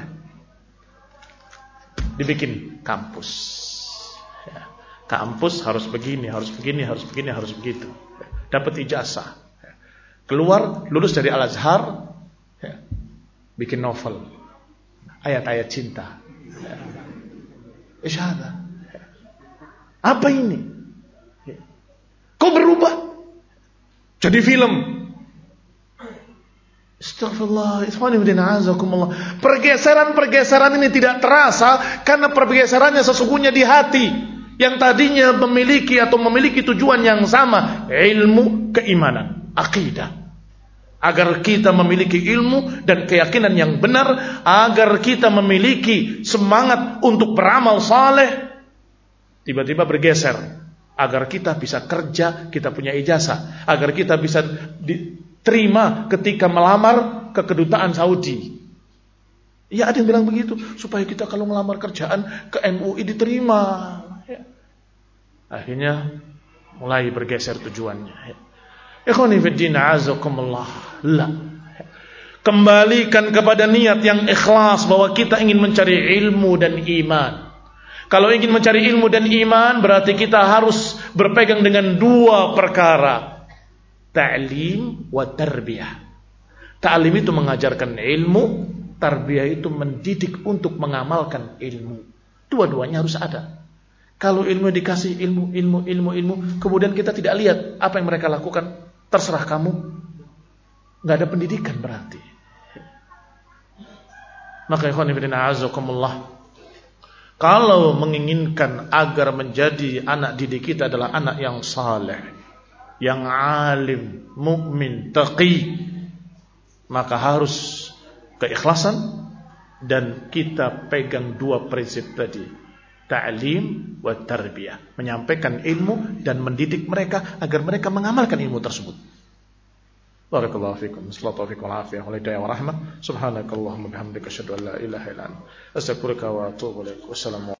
[SPEAKER 1] dibikin kampus. Kampus harus begini, harus begini, harus begini, harus begitu. Dapat ijazah. Keluar, lulus dari Al-Azhar, bikin novel, ayat-ayat cinta. Isyhada. Apa ini? Kok berubah? Jadi film. Astagfirullah, azakumullah. Pergeseran-pergeseran ini tidak terasa karena pergeserannya sesungguhnya di hati yang tadinya memiliki atau memiliki tujuan yang sama, ilmu, keimanan, akidah. Agar kita memiliki ilmu dan keyakinan yang benar, agar kita memiliki semangat untuk beramal saleh, tiba-tiba bergeser, agar kita bisa kerja, kita punya ijazah, agar kita bisa diterima ketika melamar ke kedutaan Saudi. Ya, ada yang bilang begitu, supaya kita kalau melamar kerjaan ke M U I diterima. Akhirnya mulai bergeser tujuannya. Ikhwani fiddin azakumullah. La. Kembalikan kepada niat yang ikhlas bahwa kita ingin mencari ilmu dan iman. Kalau ingin mencari ilmu dan iman, berarti kita harus berpegang dengan dua perkara. Ta'lim wa tarbiyah. Ta'lim itu mengajarkan ilmu, tarbiyah itu mendidik untuk mengamalkan ilmu. Dua-duanya harus ada. Kalau ilmu dikasih ilmu, ilmu, ilmu, ilmu, kemudian kita tidak lihat apa yang mereka lakukan, terserah kamu, nggak ada pendidikan berarti. Maka ikhwan fillah azakumullah, kalau menginginkan agar menjadi anak didik kita adalah anak yang saleh, yang alim, mukmin, taqi, maka harus keikhlasan dan kita pegang dua prinsip tadi, ta'lim wa tarbiyah, menyampaikan ilmu dan mendidik mereka agar mereka mengamalkan ilmu tersebut. Barakallahu fikum, sallallahu alaihi wa afiyah wa hidayah wa rahmah. Subhanakallahumma bihamdika asyhadu an la ilaha illa anta astaghfiruka wa atubu ilaik. Wassalamu